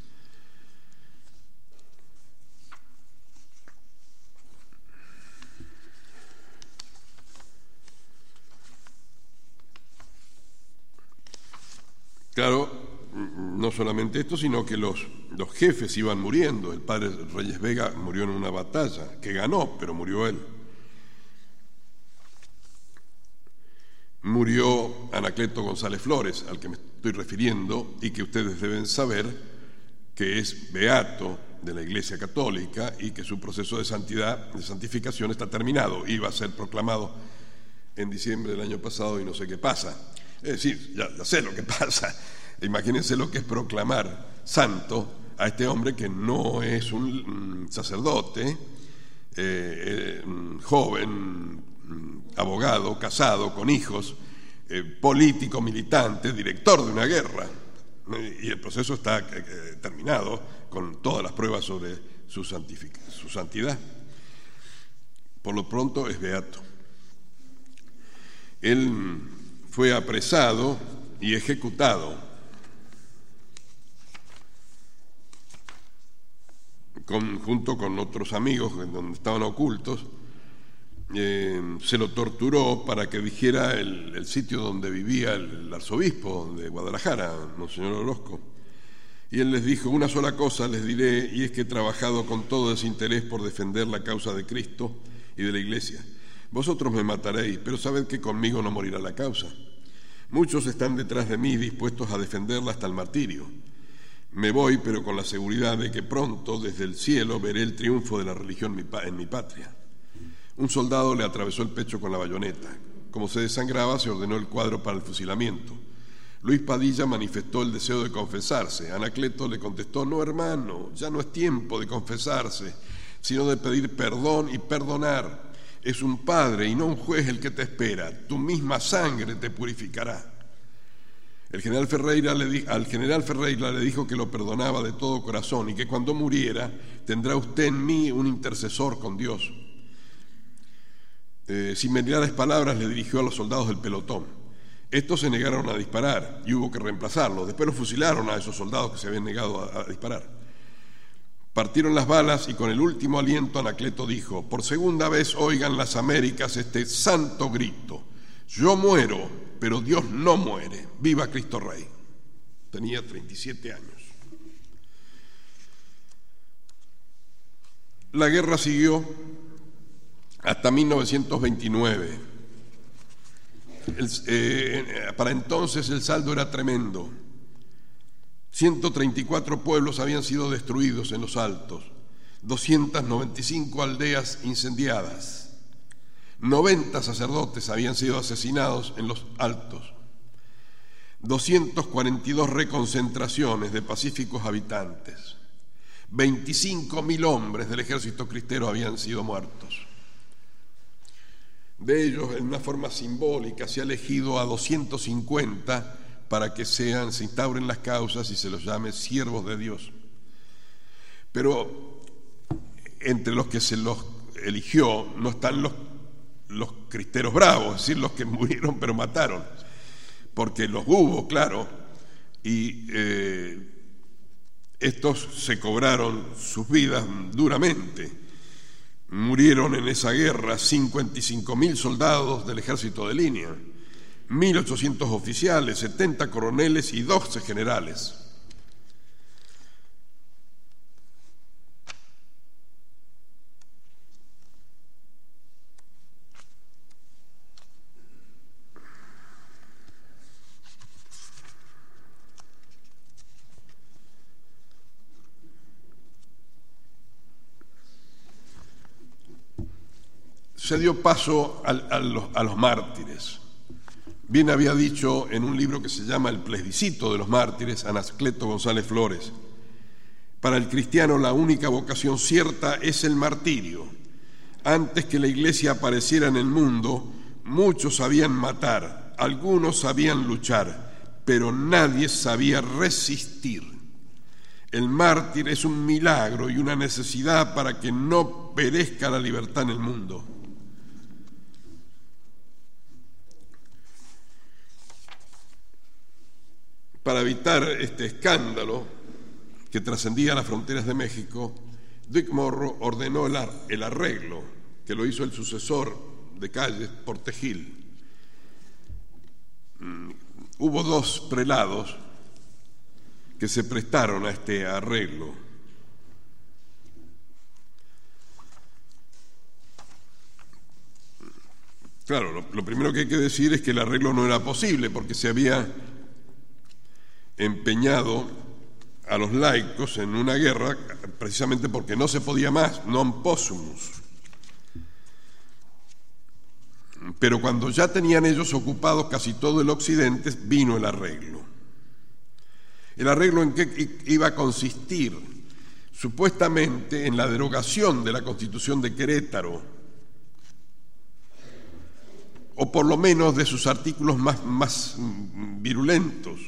Claro, no solamente esto, sino que los, los jefes iban muriendo. El padre Reyes Vega murió en una batalla, que ganó, pero murió él. Murió Anacleto González Flores, al que me estoy refiriendo, y que ustedes deben saber que es beato de la Iglesia Católica y que su proceso de santidad, de santificación está terminado. Iba a ser proclamado en diciembre del año pasado y no sé qué pasa. Es decir, ya, ya sé lo que pasa. Imagínense lo que es proclamar santo a este hombre que no es un sacerdote, eh, eh, joven, abogado, casado, con hijos, eh, político, militante, director de una guerra. Y el proceso está eh, terminado con todas las pruebas sobre su, su santidad. Por lo pronto es beato. Él fue apresado y ejecutado con, junto con otros amigos donde estaban ocultos. Eh, se lo torturó para que dijera el, el sitio donde vivía el, el arzobispo de Guadalajara, Monseñor Orozco. Y él les dijo: una sola cosa les diré, y es que he trabajado con todo desinterés por defender la causa de Cristo y de la Iglesia. Vosotros me mataréis, pero sabed que conmigo no morirá la causa. Muchos están detrás de mí dispuestos a defenderla hasta el martirio. Me voy, pero con la seguridad de que pronto desde el cielo veré el triunfo de la religión en mi patria. Un soldado le atravesó el pecho con la bayoneta. Como se desangraba, se ordenó el cuadro para el fusilamiento. Luis Padilla manifestó el deseo de confesarse. Anacleto le contestó: no, hermano, ya no es tiempo de confesarse, sino de pedir perdón y perdonar. Es un padre y no un juez el que te espera. Tu misma sangre te purificará. El general Ferreira le di- al general Ferreira le dijo que lo perdonaba de todo corazón y que cuando muriera tendrá usted en mí un intercesor con Dios. Eh, sin mediadas palabras le dirigió a los soldados del pelotón. Estos se negaron a disparar y hubo que reemplazarlos. Después los fusilaron a esos soldados que se habían negado a, a disparar. Partieron las balas y con el último aliento Anacleto dijo: por segunda vez oigan las Américas este santo grito: yo muero, pero Dios no muere. ¡Viva Cristo Rey! Tenía treinta y siete años. La guerra siguió hasta mil novecientos veintinueve. El, eh, para entonces el saldo era tremendo. ciento treinta y cuatro pueblos habían sido destruidos en los Altos, doscientas noventa y cinco aldeas incendiadas, noventa sacerdotes habían sido asesinados en los Altos, doscientas cuarenta y dos reconcentraciones de pacíficos habitantes, veinticinco mil hombres del ejército cristero habían sido muertos. De ellos, en una forma simbólica, se ha elegido a doscientos cincuenta para que sean, se instauren las causas y se los llame siervos de Dios. Pero entre los que se los eligió no están los, los cristeros bravos, es decir, los que murieron pero mataron, porque los hubo, claro, y eh, estos se cobraron sus vidas duramente. Murieron en esa guerra cincuenta y cinco mil soldados del ejército de línea, mil ochocientos oficiales, setenta coroneles y doce generales. se dio paso a, a, los, a los mártires. Bien había dicho en un libro que se llama El plebiscito de los mártires, Anacleto González Flores: para el cristiano la única vocación cierta es el martirio. Antes que la Iglesia apareciera en el mundo, muchos sabían matar, algunos sabían luchar, pero nadie sabía resistir. El mártir es un milagro y una necesidad para que no perezca la libertad en el mundo. Para evitar este escándalo que trascendía las fronteras de México, Duke Morro ordenó el arreglo, que lo hizo el sucesor de Calles, Portegil. Hubo dos prelados que se prestaron a este arreglo. Claro, lo, lo primero que hay que decir es que el arreglo no era posible porque se había empeñado a los laicos en una guerra precisamente porque no se podía más, non possumus. Pero cuando ya tenían ellos ocupados casi todo el occidente, vino el arreglo. ¿El arreglo en qué iba a consistir? Supuestamente en la derogación de la Constitución de Querétaro, o por lo menos de sus artículos más, más virulentos,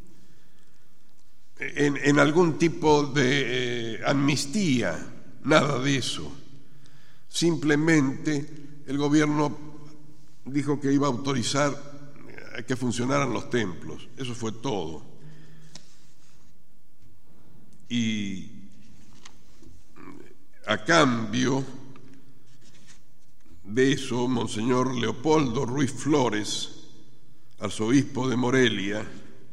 en, en algún tipo de eh, amnistía, nada de eso. Simplemente el gobierno dijo que iba a autorizar a que funcionaran los templos. Eso fue todo. Y a cambio de eso, Monseñor Leopoldo Ruiz Flores, arzobispo de Morelia,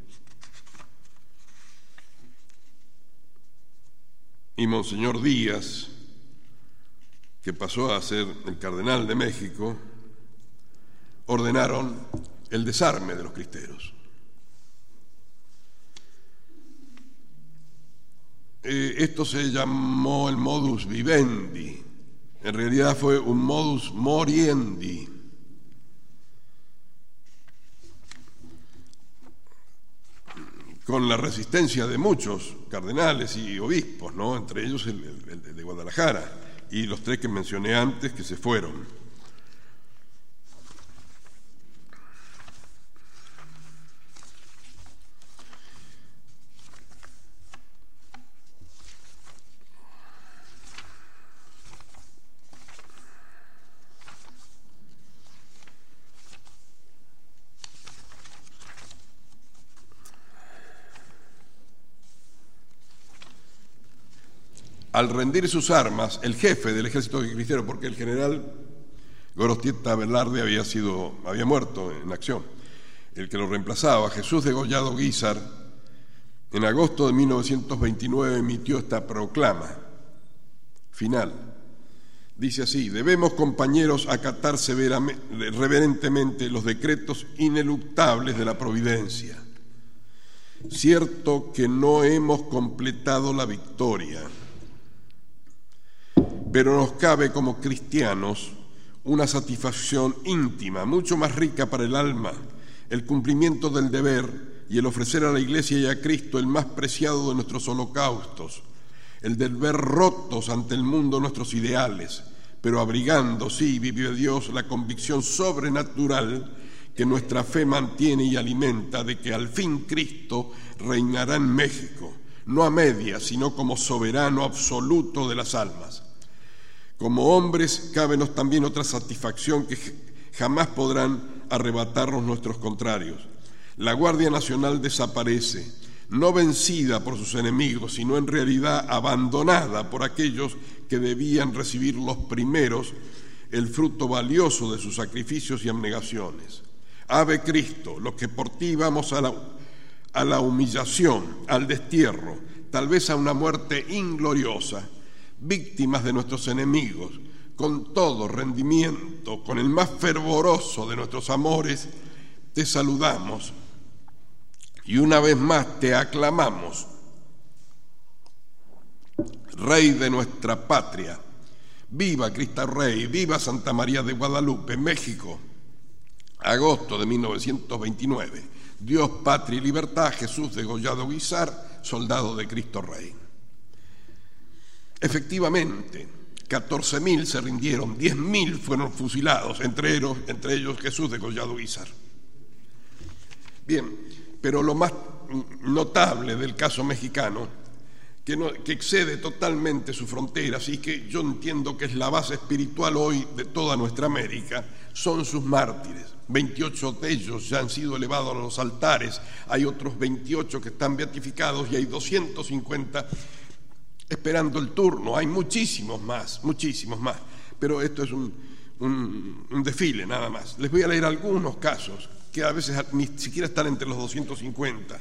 y Monseñor Díaz, que pasó a ser el cardenal de México, ordenaron el desarme de los cristeros. Eh, esto se llamó el modus vivendi. En realidad fue un modus moriendi. Con la resistencia de muchos cardenales y obispos, ¿no? Entre ellos el, el, el de Guadalajara y los tres que mencioné antes que se fueron. Al rendir sus armas, el jefe del ejército cristiano, porque el general Gorostieta Velarde había sido, había muerto en acción, el que lo reemplazaba, Jesús Degollado Guízar, en agosto de mil novecientos veintinueve emitió esta proclama final. Dice así: debemos, compañeros, acatar severamente, reverentemente los decretos ineluctables de la providencia. Cierto que no hemos completado la victoria, pero nos cabe como cristianos una satisfacción íntima, mucho más rica para el alma, el cumplimiento del deber y el ofrecer a la Iglesia y a Cristo el más preciado de nuestros holocaustos, el de ver rotos ante el mundo nuestros ideales, pero abrigando, sí, vive Dios, la convicción sobrenatural que nuestra fe mantiene y alimenta de que al fin Cristo reinará en México, no a medias, sino como soberano absoluto de las almas. Como hombres, cábenos también otra satisfacción que jamás podrán arrebatarnos nuestros contrarios. La Guardia Nacional desaparece, no vencida por sus enemigos, sino en realidad abandonada por aquellos que debían recibir los primeros el fruto valioso de sus sacrificios y abnegaciones. Ave Cristo, los que por ti vamos a la, a la humillación, al destierro, tal vez a una muerte ingloriosa, víctimas de nuestros enemigos, con todo rendimiento, con el más fervoroso de nuestros amores, te saludamos y una vez más te aclamamos, Rey de nuestra patria, Viva Cristo Rey, viva Santa María de Guadalupe, México, agosto de mil novecientos veintinueve. Dios, patria y libertad, Jesús degollado Guízar, soldado de Cristo Rey. Efectivamente, catorce mil se rindieron, diez mil fueron fusilados, entre ellos, entre ellos Jesús degollado Guízar. Bien, pero lo más notable del caso mexicano, que, no, que excede totalmente sus fronteras y que yo entiendo que es la base espiritual hoy de toda nuestra América, son sus mártires. veintiocho de ellos ya han sido elevados a los altares, hay otros veintiocho que están beatificados y hay doscientos cincuenta esperando el turno. Hay muchísimos más, muchísimos más, pero esto es un, un, un desfile nada más. Les voy a leer algunos casos que a veces ni siquiera están entre los doscientos cincuenta.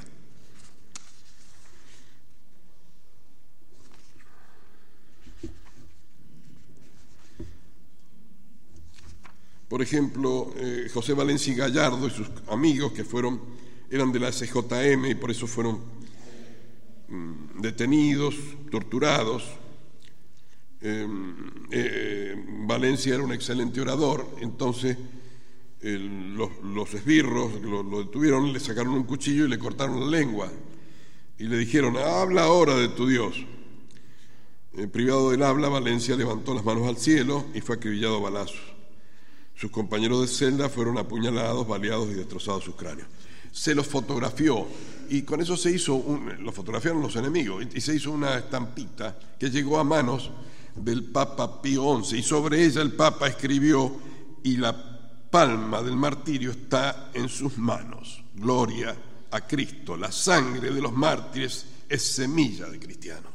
Por ejemplo, eh, José Valencia y Gallardo y sus amigos que fueron, eran de la C J M y por eso fueron mm, detenidos, torturados. Eh, eh, Valencia era un excelente orador, entonces eh, los, los esbirros lo, lo detuvieron, le sacaron un cuchillo y le cortaron la lengua y le dijeron: habla ahora de tu Dios. Eh, privado del habla, Valencia levantó las manos al cielo y fue acribillado a balazos. Sus compañeros de celda fueron apuñalados, baleados y destrozados sus cráneos. Se los fotografió y con eso se hizo, un, lo fotografiaron los enemigos y se hizo una estampita que llegó a manos del Papa Pío once y sobre ella el Papa escribió: y la palma del martirio está en sus manos. Gloria a Cristo. La sangre de los mártires es semilla de cristianos.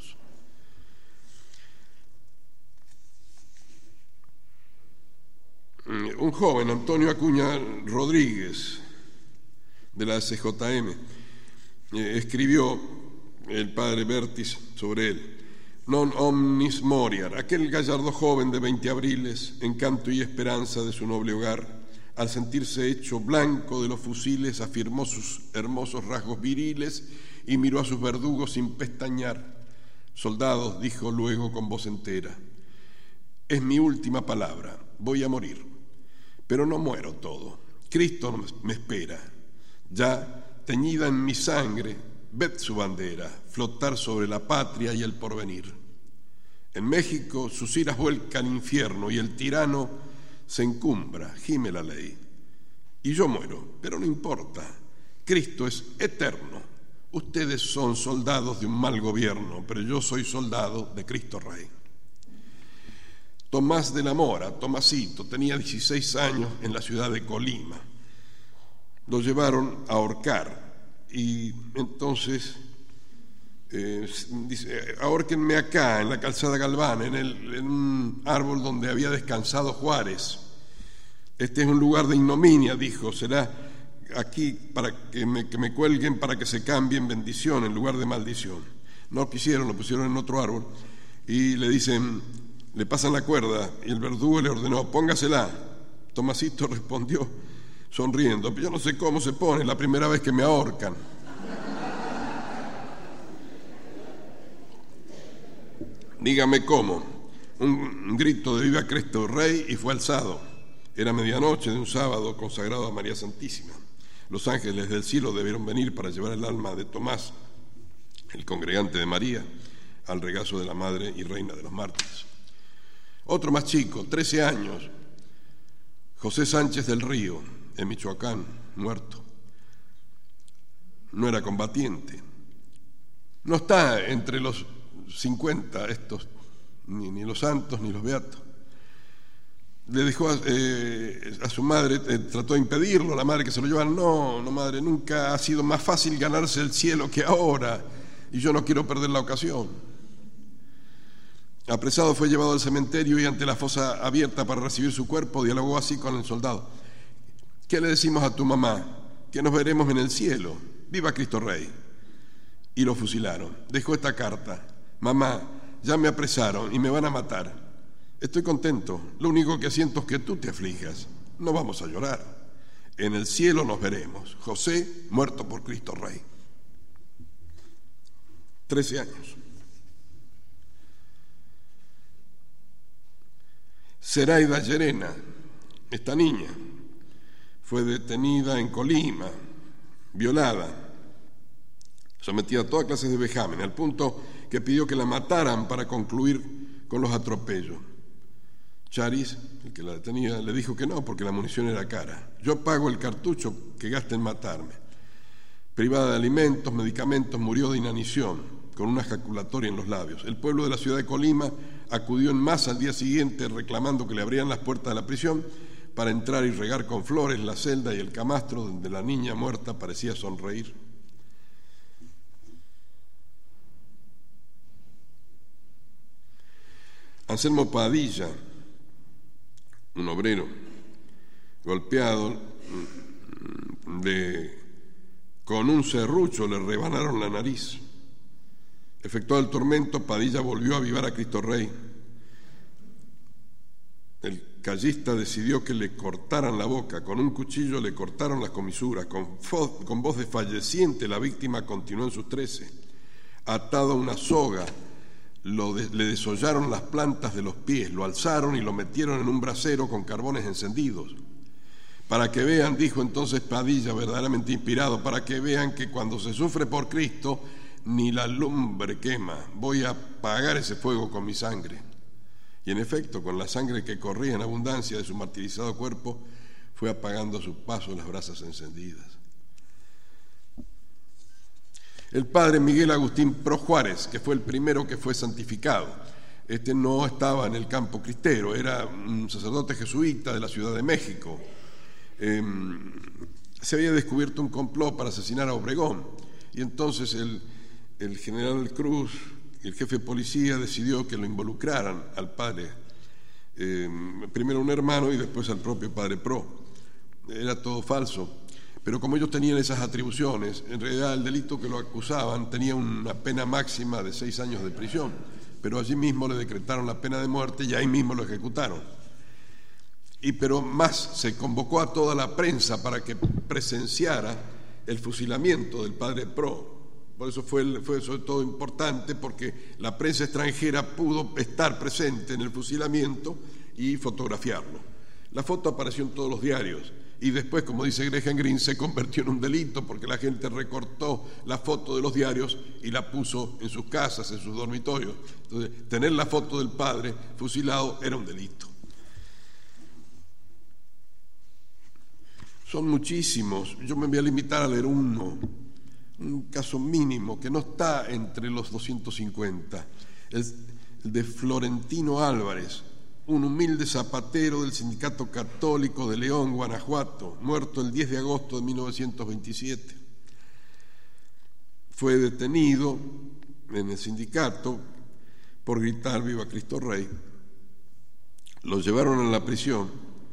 Un joven, Antonio Acuña Rodríguez, de la C J M, eh, escribió el padre Bertis sobre él: non omnis moriar, aquel gallardo joven de veinte abriles, encanto y esperanza de su noble hogar, al sentirse hecho blanco de los fusiles, afirmó sus hermosos rasgos viriles y miró a sus verdugos sin pestañear. Soldados, dijo luego con voz entera, es mi última palabra, voy a morir. Pero no muero todo. Cristo me espera. Ya teñida en mi sangre, ved su bandera flotar sobre la patria y el porvenir. En México sus iras vuelcan infierno y el tirano se encumbra, gime la ley. Y yo muero, pero no importa. Cristo es eterno. Ustedes son soldados de un mal gobierno, pero yo soy soldado de Cristo Rey. Tomás de la Mora, Tomasito, tenía dieciséis años en la ciudad de Colima. Lo llevaron a ahorcar y entonces eh, dice: ahórquenme acá, en la calzada Galván, en, el, en un árbol donde había descansado Juárez. Este es un lugar de ignominia, dijo, será aquí para que me, que me cuelguen para que se cambie en bendición en lugar de maldición. No quisieron, lo pusieron en otro árbol y le dicen... Le pasan la cuerda y el verdugo le ordenó: póngasela. Tomasito respondió sonriendo: yo no sé cómo se pone, la primera vez que me ahorcan. Dígame cómo. Un grito de viva Cristo Rey y fue alzado. Era medianoche de un sábado consagrado a María Santísima. Los ángeles del cielo debieron venir para llevar el alma de Tomás, el congregante de María, al regazo de la Madre y Reina de los Mártires. Otro más chico, trece años, José Sánchez del Río, en Michoacán, muerto. No era combatiente. No está entre los cincuenta estos, ni, ni los santos ni los beatos. Le dejó a, eh, a su madre, eh, trató de impedirlo, la madre que se lo llevara. No, no madre, nunca ha sido más fácil ganarse el cielo que ahora, y yo no quiero perder la ocasión. Apresado fue llevado al cementerio y ante la fosa abierta para recibir su cuerpo dialogó así con el soldado: ¿qué le decimos a tu mamá? Que nos veremos en el cielo. ¡Viva Cristo Rey! Y lo fusilaron. Dejó esta carta: mamá, ya me apresaron y me van a matar. Estoy contento, lo único que siento es que tú te aflijas. No vamos a llorar. En el cielo nos veremos. José, muerto por Cristo Rey. Trece años. Zeraida Llerena, esta niña, fue detenida en Colima, violada, sometida a toda clase de vejamen, al punto que pidió que la mataran para concluir con los atropellos. Charis, el que la detenía, le dijo que no, porque la munición era cara. Yo pago el cartucho que gasta en matarme. Privada de alimentos, medicamentos, murió de inanición, con una ejaculatoria en los labios. El pueblo de la ciudad de Colima acudió en masa al día siguiente reclamando que le abrieran las puertas de la prisión para entrar y regar con flores la celda y el camastro donde la niña muerta parecía sonreír. Anselmo Padilla, un obrero golpeado, de, con un serrucho le rebanaron la nariz. Efectuado el tormento, Padilla volvió a avivar a Cristo Rey. El callista decidió que le cortaran la boca, con un cuchillo le cortaron las comisuras, con, fo- con voz desfalleciente la víctima continuó en sus trece. Atado a una soga, Lo de, le desollaron las plantas de los pies, lo alzaron y lo metieron en un brasero con carbones encendidos. Para que vean, dijo entonces Padilla, verdaderamente inspirado, para que vean que cuando se sufre por Cristo, ni la lumbre quema, voy a apagar ese fuego con mi sangre. Y en efecto, con la sangre que corría en abundancia de su martirizado cuerpo, fue apagando a su paso las brasas encendidas. El padre Miguel Agustín Pro Juárez, que fue el primero que fue santificado. Este no estaba en el campo cristero, era un sacerdote jesuita de la Ciudad de México. Eh, se había descubierto un complot para asesinar a Obregón, y entonces el, el general Cruz, el jefe de policía, decidió que lo involucraran al padre, eh, primero un hermano y después al propio padre Pro. Era todo falso. Pero como ellos tenían esas atribuciones, en realidad el delito que lo acusaban tenía una pena máxima de seis años de prisión, pero allí mismo le decretaron la pena de muerte y ahí mismo lo ejecutaron. Y pero más, se convocó a toda la prensa para que presenciara el fusilamiento del padre Pro. Por eso fue, fue sobre todo importante, porque la prensa extranjera pudo estar presente en el fusilamiento y fotografiarlo. La foto apareció en todos los diarios. Y después, como dice Graham Greene, se convirtió en un delito porque la gente recortó la foto de los diarios y la puso en sus casas, en sus dormitorios. Entonces, tener la foto del padre fusilado era un delito. Son muchísimos. Yo me voy a limitar a leer uno, un caso mínimo que no está entre los doscientos cincuenta. El, el de Florentino Álvarez, un humilde zapatero del Sindicato Católico de León, Guanajuato, muerto el diez de agosto de mil novecientos veintisiete. Fue detenido en el sindicato por gritar "Viva Cristo Rey". Lo llevaron a la prisión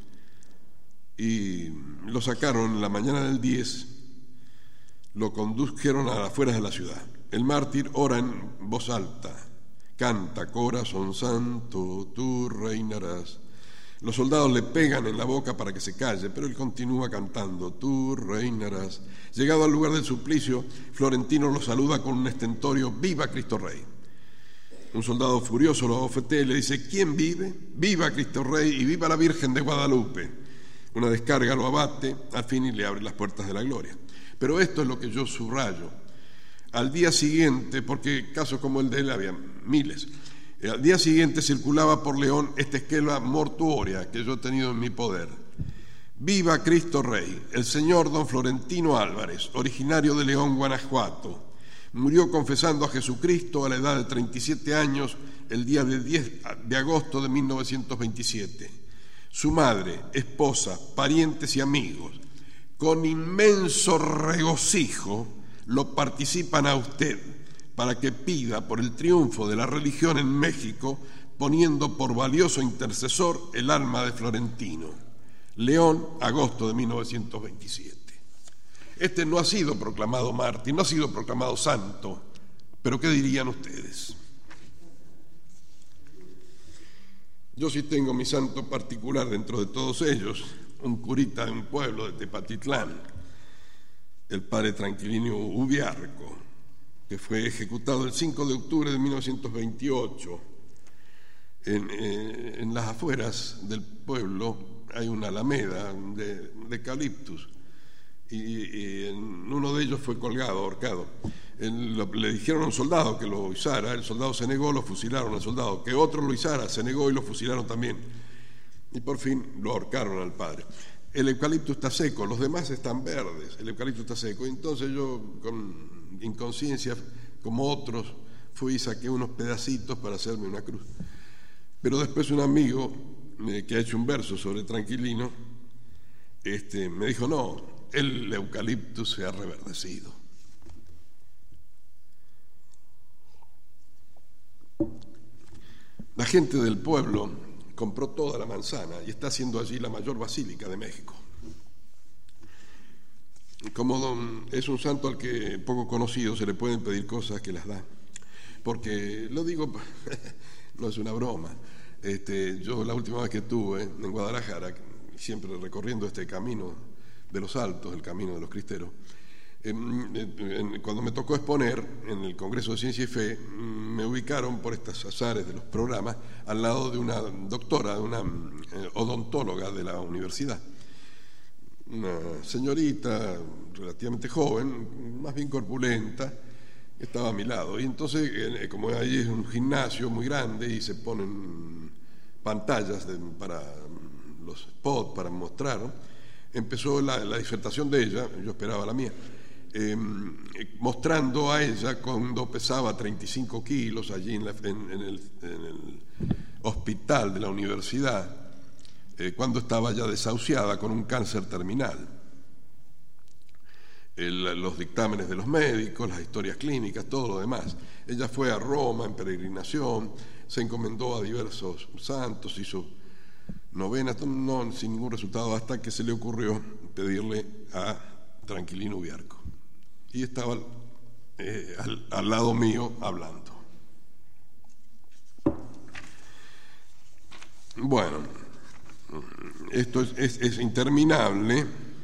y lo sacaron en la mañana del diez, lo condujeron a las afueras de la ciudad. El mártir ora en voz alta. Canta, corazón santo, tú reinarás. Los soldados le pegan en la boca para que se calle, pero él continúa cantando, tú reinarás. Llegado al lugar del suplicio, Florentino lo saluda con un estentorio, viva Cristo Rey. Un soldado furioso lo abofetea y le dice, ¿quién vive? Viva Cristo Rey y viva la Virgen de Guadalupe. Una descarga lo abate, al fin y le abre las puertas de la gloria. Pero esto es lo que yo subrayo. Al día siguiente, porque casos como el de él había miles, al día siguiente circulaba por León esta esquela mortuoria que yo he tenido en mi poder. Viva Cristo Rey, el señor don Florentino Álvarez, originario de León, Guanajuato, murió confesando a Jesucristo a la edad de treinta y siete años el día del diez de agosto de mil novecientos veintisiete. Su madre, esposa, parientes y amigos, con inmenso regocijo, lo participan a usted para que pida por el triunfo de la religión en México, poniendo por valioso intercesor el alma de Florentino. León, agosto de mil novecientos veintisiete. Este no ha sido proclamado mártir, no ha sido proclamado santo, pero ¿qué dirían ustedes? Yo sí tengo mi santo particular dentro de todos ellos, un curita de un pueblo de Tepatitlán, el padre Tranquilino Ubiarco, que fue ejecutado el cinco de octubre de mil novecientos veintiocho En, eh, en las afueras del pueblo hay una alameda de, de eucaliptus, y, y en uno de ellos fue colgado, ahorcado. En, lo, le dijeron a un soldado que lo izara, el soldado se negó, lo fusilaron al soldado, que otro lo izara, se negó y lo fusilaron también. Y por fin lo ahorcaron al padre. El eucalipto está seco, los demás están verdes, el eucalipto está seco. Y entonces yo, con inconsciencia, como otros, fui y saqué unos pedacitos para hacerme una cruz. Pero después un amigo eh, que ha hecho un verso sobre Tranquilino, este, me dijo, no, el eucalipto se ha reverdecido. La gente del pueblo compró toda la manzana y está haciendo allí la mayor basílica de México. Como es un santo al que poco conocido, se le pueden pedir cosas que las da. Porque, lo digo, no es una broma. Este, yo la última vez que estuve en Guadalajara, siempre recorriendo este camino de los Altos, el camino de los cristeros, en, en, cuando me tocó exponer en el Congreso de Ciencia y Fe, me ubicaron por estos azares de los programas al lado de una doctora, de una eh, odontóloga de la universidad, una señorita relativamente joven, más bien corpulenta, que estaba a mi lado. Y entonces, eh, como ahí es un gimnasio muy grande y se ponen pantallas de, para los spots, para mostrar, ¿no? Empezó la, la disertación de ella, yo esperaba la mía, eh, mostrando a ella cuando pesaba treinta y cinco kilos allí en, la, en, en, el, en el hospital de la universidad, eh, cuando estaba ya desahuciada con un cáncer terminal. El, los dictámenes de los médicos, las historias clínicas, todo lo demás. Ella fue a Roma en peregrinación, se encomendó a diversos santos, hizo novenas, no sin ningún resultado, hasta que se le ocurrió pedirle a Tranquilino Ubiarco. Y estaba eh, al, al lado mío hablando. Bueno, esto es, es, es interminable,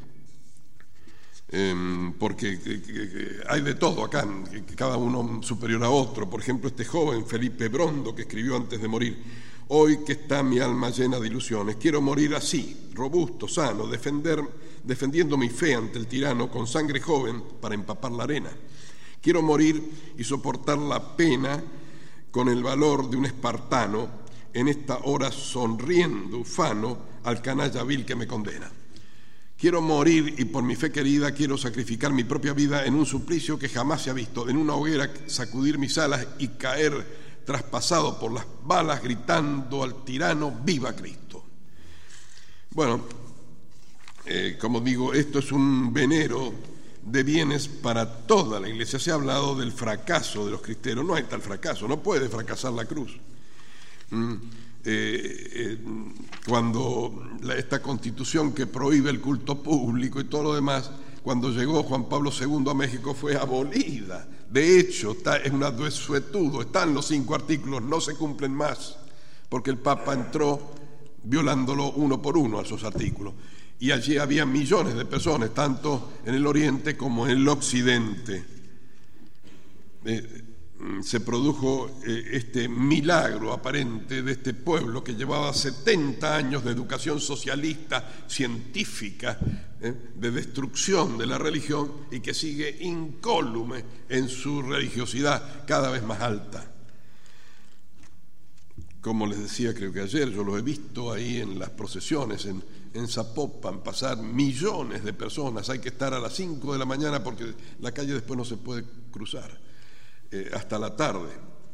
eh, porque que, que, hay de todo acá, que cada uno superior a otro. Por ejemplo, este joven Felipe Brondo, que escribió antes de morir: hoy que está mi alma llena de ilusiones, quiero morir así, robusto, sano, defender, defendiendo mi fe ante el tirano con sangre joven para empapar la arena. Quiero morir y soportar la pena con el valor de un espartano, en esta hora sonriendo, ufano, al canalla vil que me condena. Quiero morir y por mi fe querida quiero sacrificar mi propia vida en un suplicio que jamás se ha visto, en una hoguera sacudir mis alas y caer traspasado por las balas, gritando al tirano, ¡viva Cristo! Bueno, eh, como digo, esto es un venero de bienes para toda la Iglesia. Se ha hablado del fracaso de los cristeros. No hay tal fracaso, no puede fracasar la cruz. Mm, eh, eh, cuando la, esta constitución que prohíbe el culto público y todo lo demás, cuando llegó Juan Pablo segundo a México, fue abolida. De hecho, está, es una desuetudo, están los cinco artículos, no se cumplen más, porque el Papa entró violándolo uno por uno a esos artículos. Y allí había millones de personas, tanto en el Oriente como en el Occidente. Eh, se produjo eh, este milagro aparente de este pueblo que llevaba setenta años de educación socialista, científica, eh, de destrucción de la religión, y que sigue incólume en su religiosidad cada vez más alta. Como les decía, creo que ayer, yo lo he visto ahí en las procesiones, en, en Zapopan, pasar millones de personas. Hay que estar a las cinco de la mañana porque la calle después no se puede cruzar. Eh, hasta la tarde.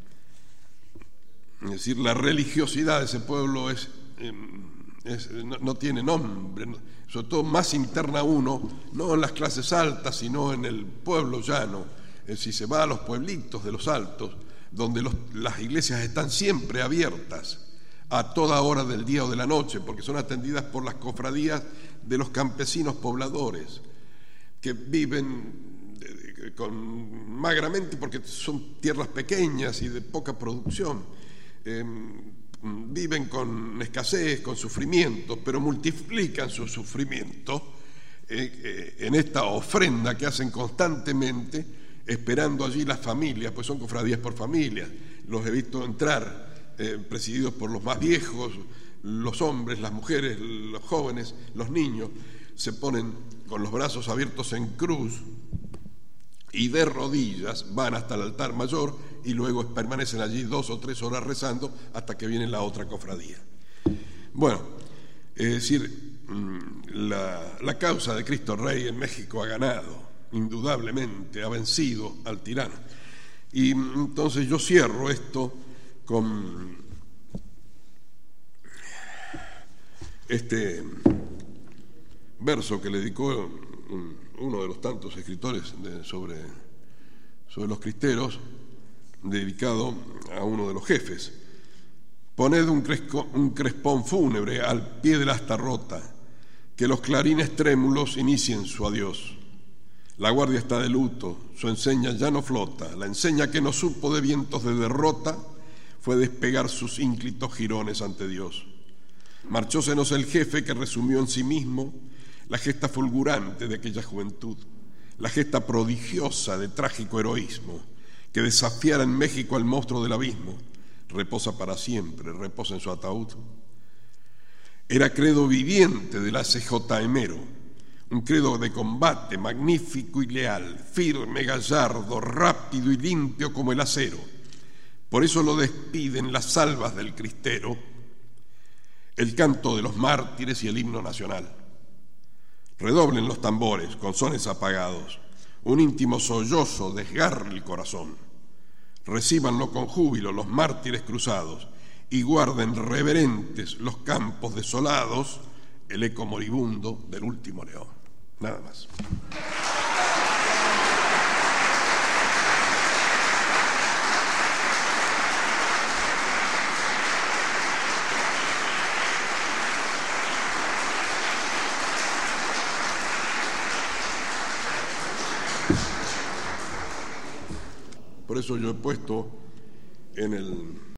Es decir, la religiosidad de ese pueblo es, eh, es, no, no tiene nombre, no, sobre todo más interna uno, no en las clases altas, sino en el pueblo llano. Eh, si se va a los pueblitos de los altos, donde los, las iglesias están siempre abiertas, a toda hora del día o de la noche, porque son atendidas por las cofradías de los campesinos pobladores, que viven con magramente porque son tierras pequeñas y de poca producción, eh, viven con escasez, con sufrimiento, pero multiplican su sufrimiento eh, eh, en esta ofrenda que hacen constantemente, esperando allí las familias, pues son cofradías por familias. Los he visto entrar eh, presididos por los más viejos, los hombres, las mujeres, los jóvenes, los niños, se ponen con los brazos abiertos en cruz y de rodillas van hasta el altar mayor y luego permanecen allí dos o tres horas rezando hasta que viene la otra cofradía. Bueno, es decir, la, la causa de Cristo Rey en México ha ganado, indudablemente, ha vencido al tirano. Y entonces yo cierro esto con este verso que le dedicó uno de los tantos escritores de, sobre, sobre los cristeros, dedicado a uno de los jefes. Poned un, cresco, un crespón fúnebre al pie de la asta rota, que los clarines trémulos inicien su adiós. La guardia está de luto, su enseña ya no flota, la enseña que no supo de vientos de derrota fue despegar sus ínclitos jirones ante Dios. Marchósenos el jefe que resumió en sí mismo la gesta fulgurante de aquella juventud, la gesta prodigiosa de trágico heroísmo, que desafiara en México al monstruo del abismo. Reposa para siempre, reposa en su ataúd. Era credo viviente del A C J Emero, un credo de combate magnífico y leal, firme, gallardo, rápido y limpio como el acero. Por eso lo despiden las salvas del cristero, el canto de los mártires y el himno nacional. Redoblen los tambores con sones apagados, un íntimo sollozo desgarra el corazón. Recíbanlo con júbilo los mártires cruzados y guarden reverentes los campos desolados, el eco moribundo del último león. Nada más. Por eso yo he puesto en el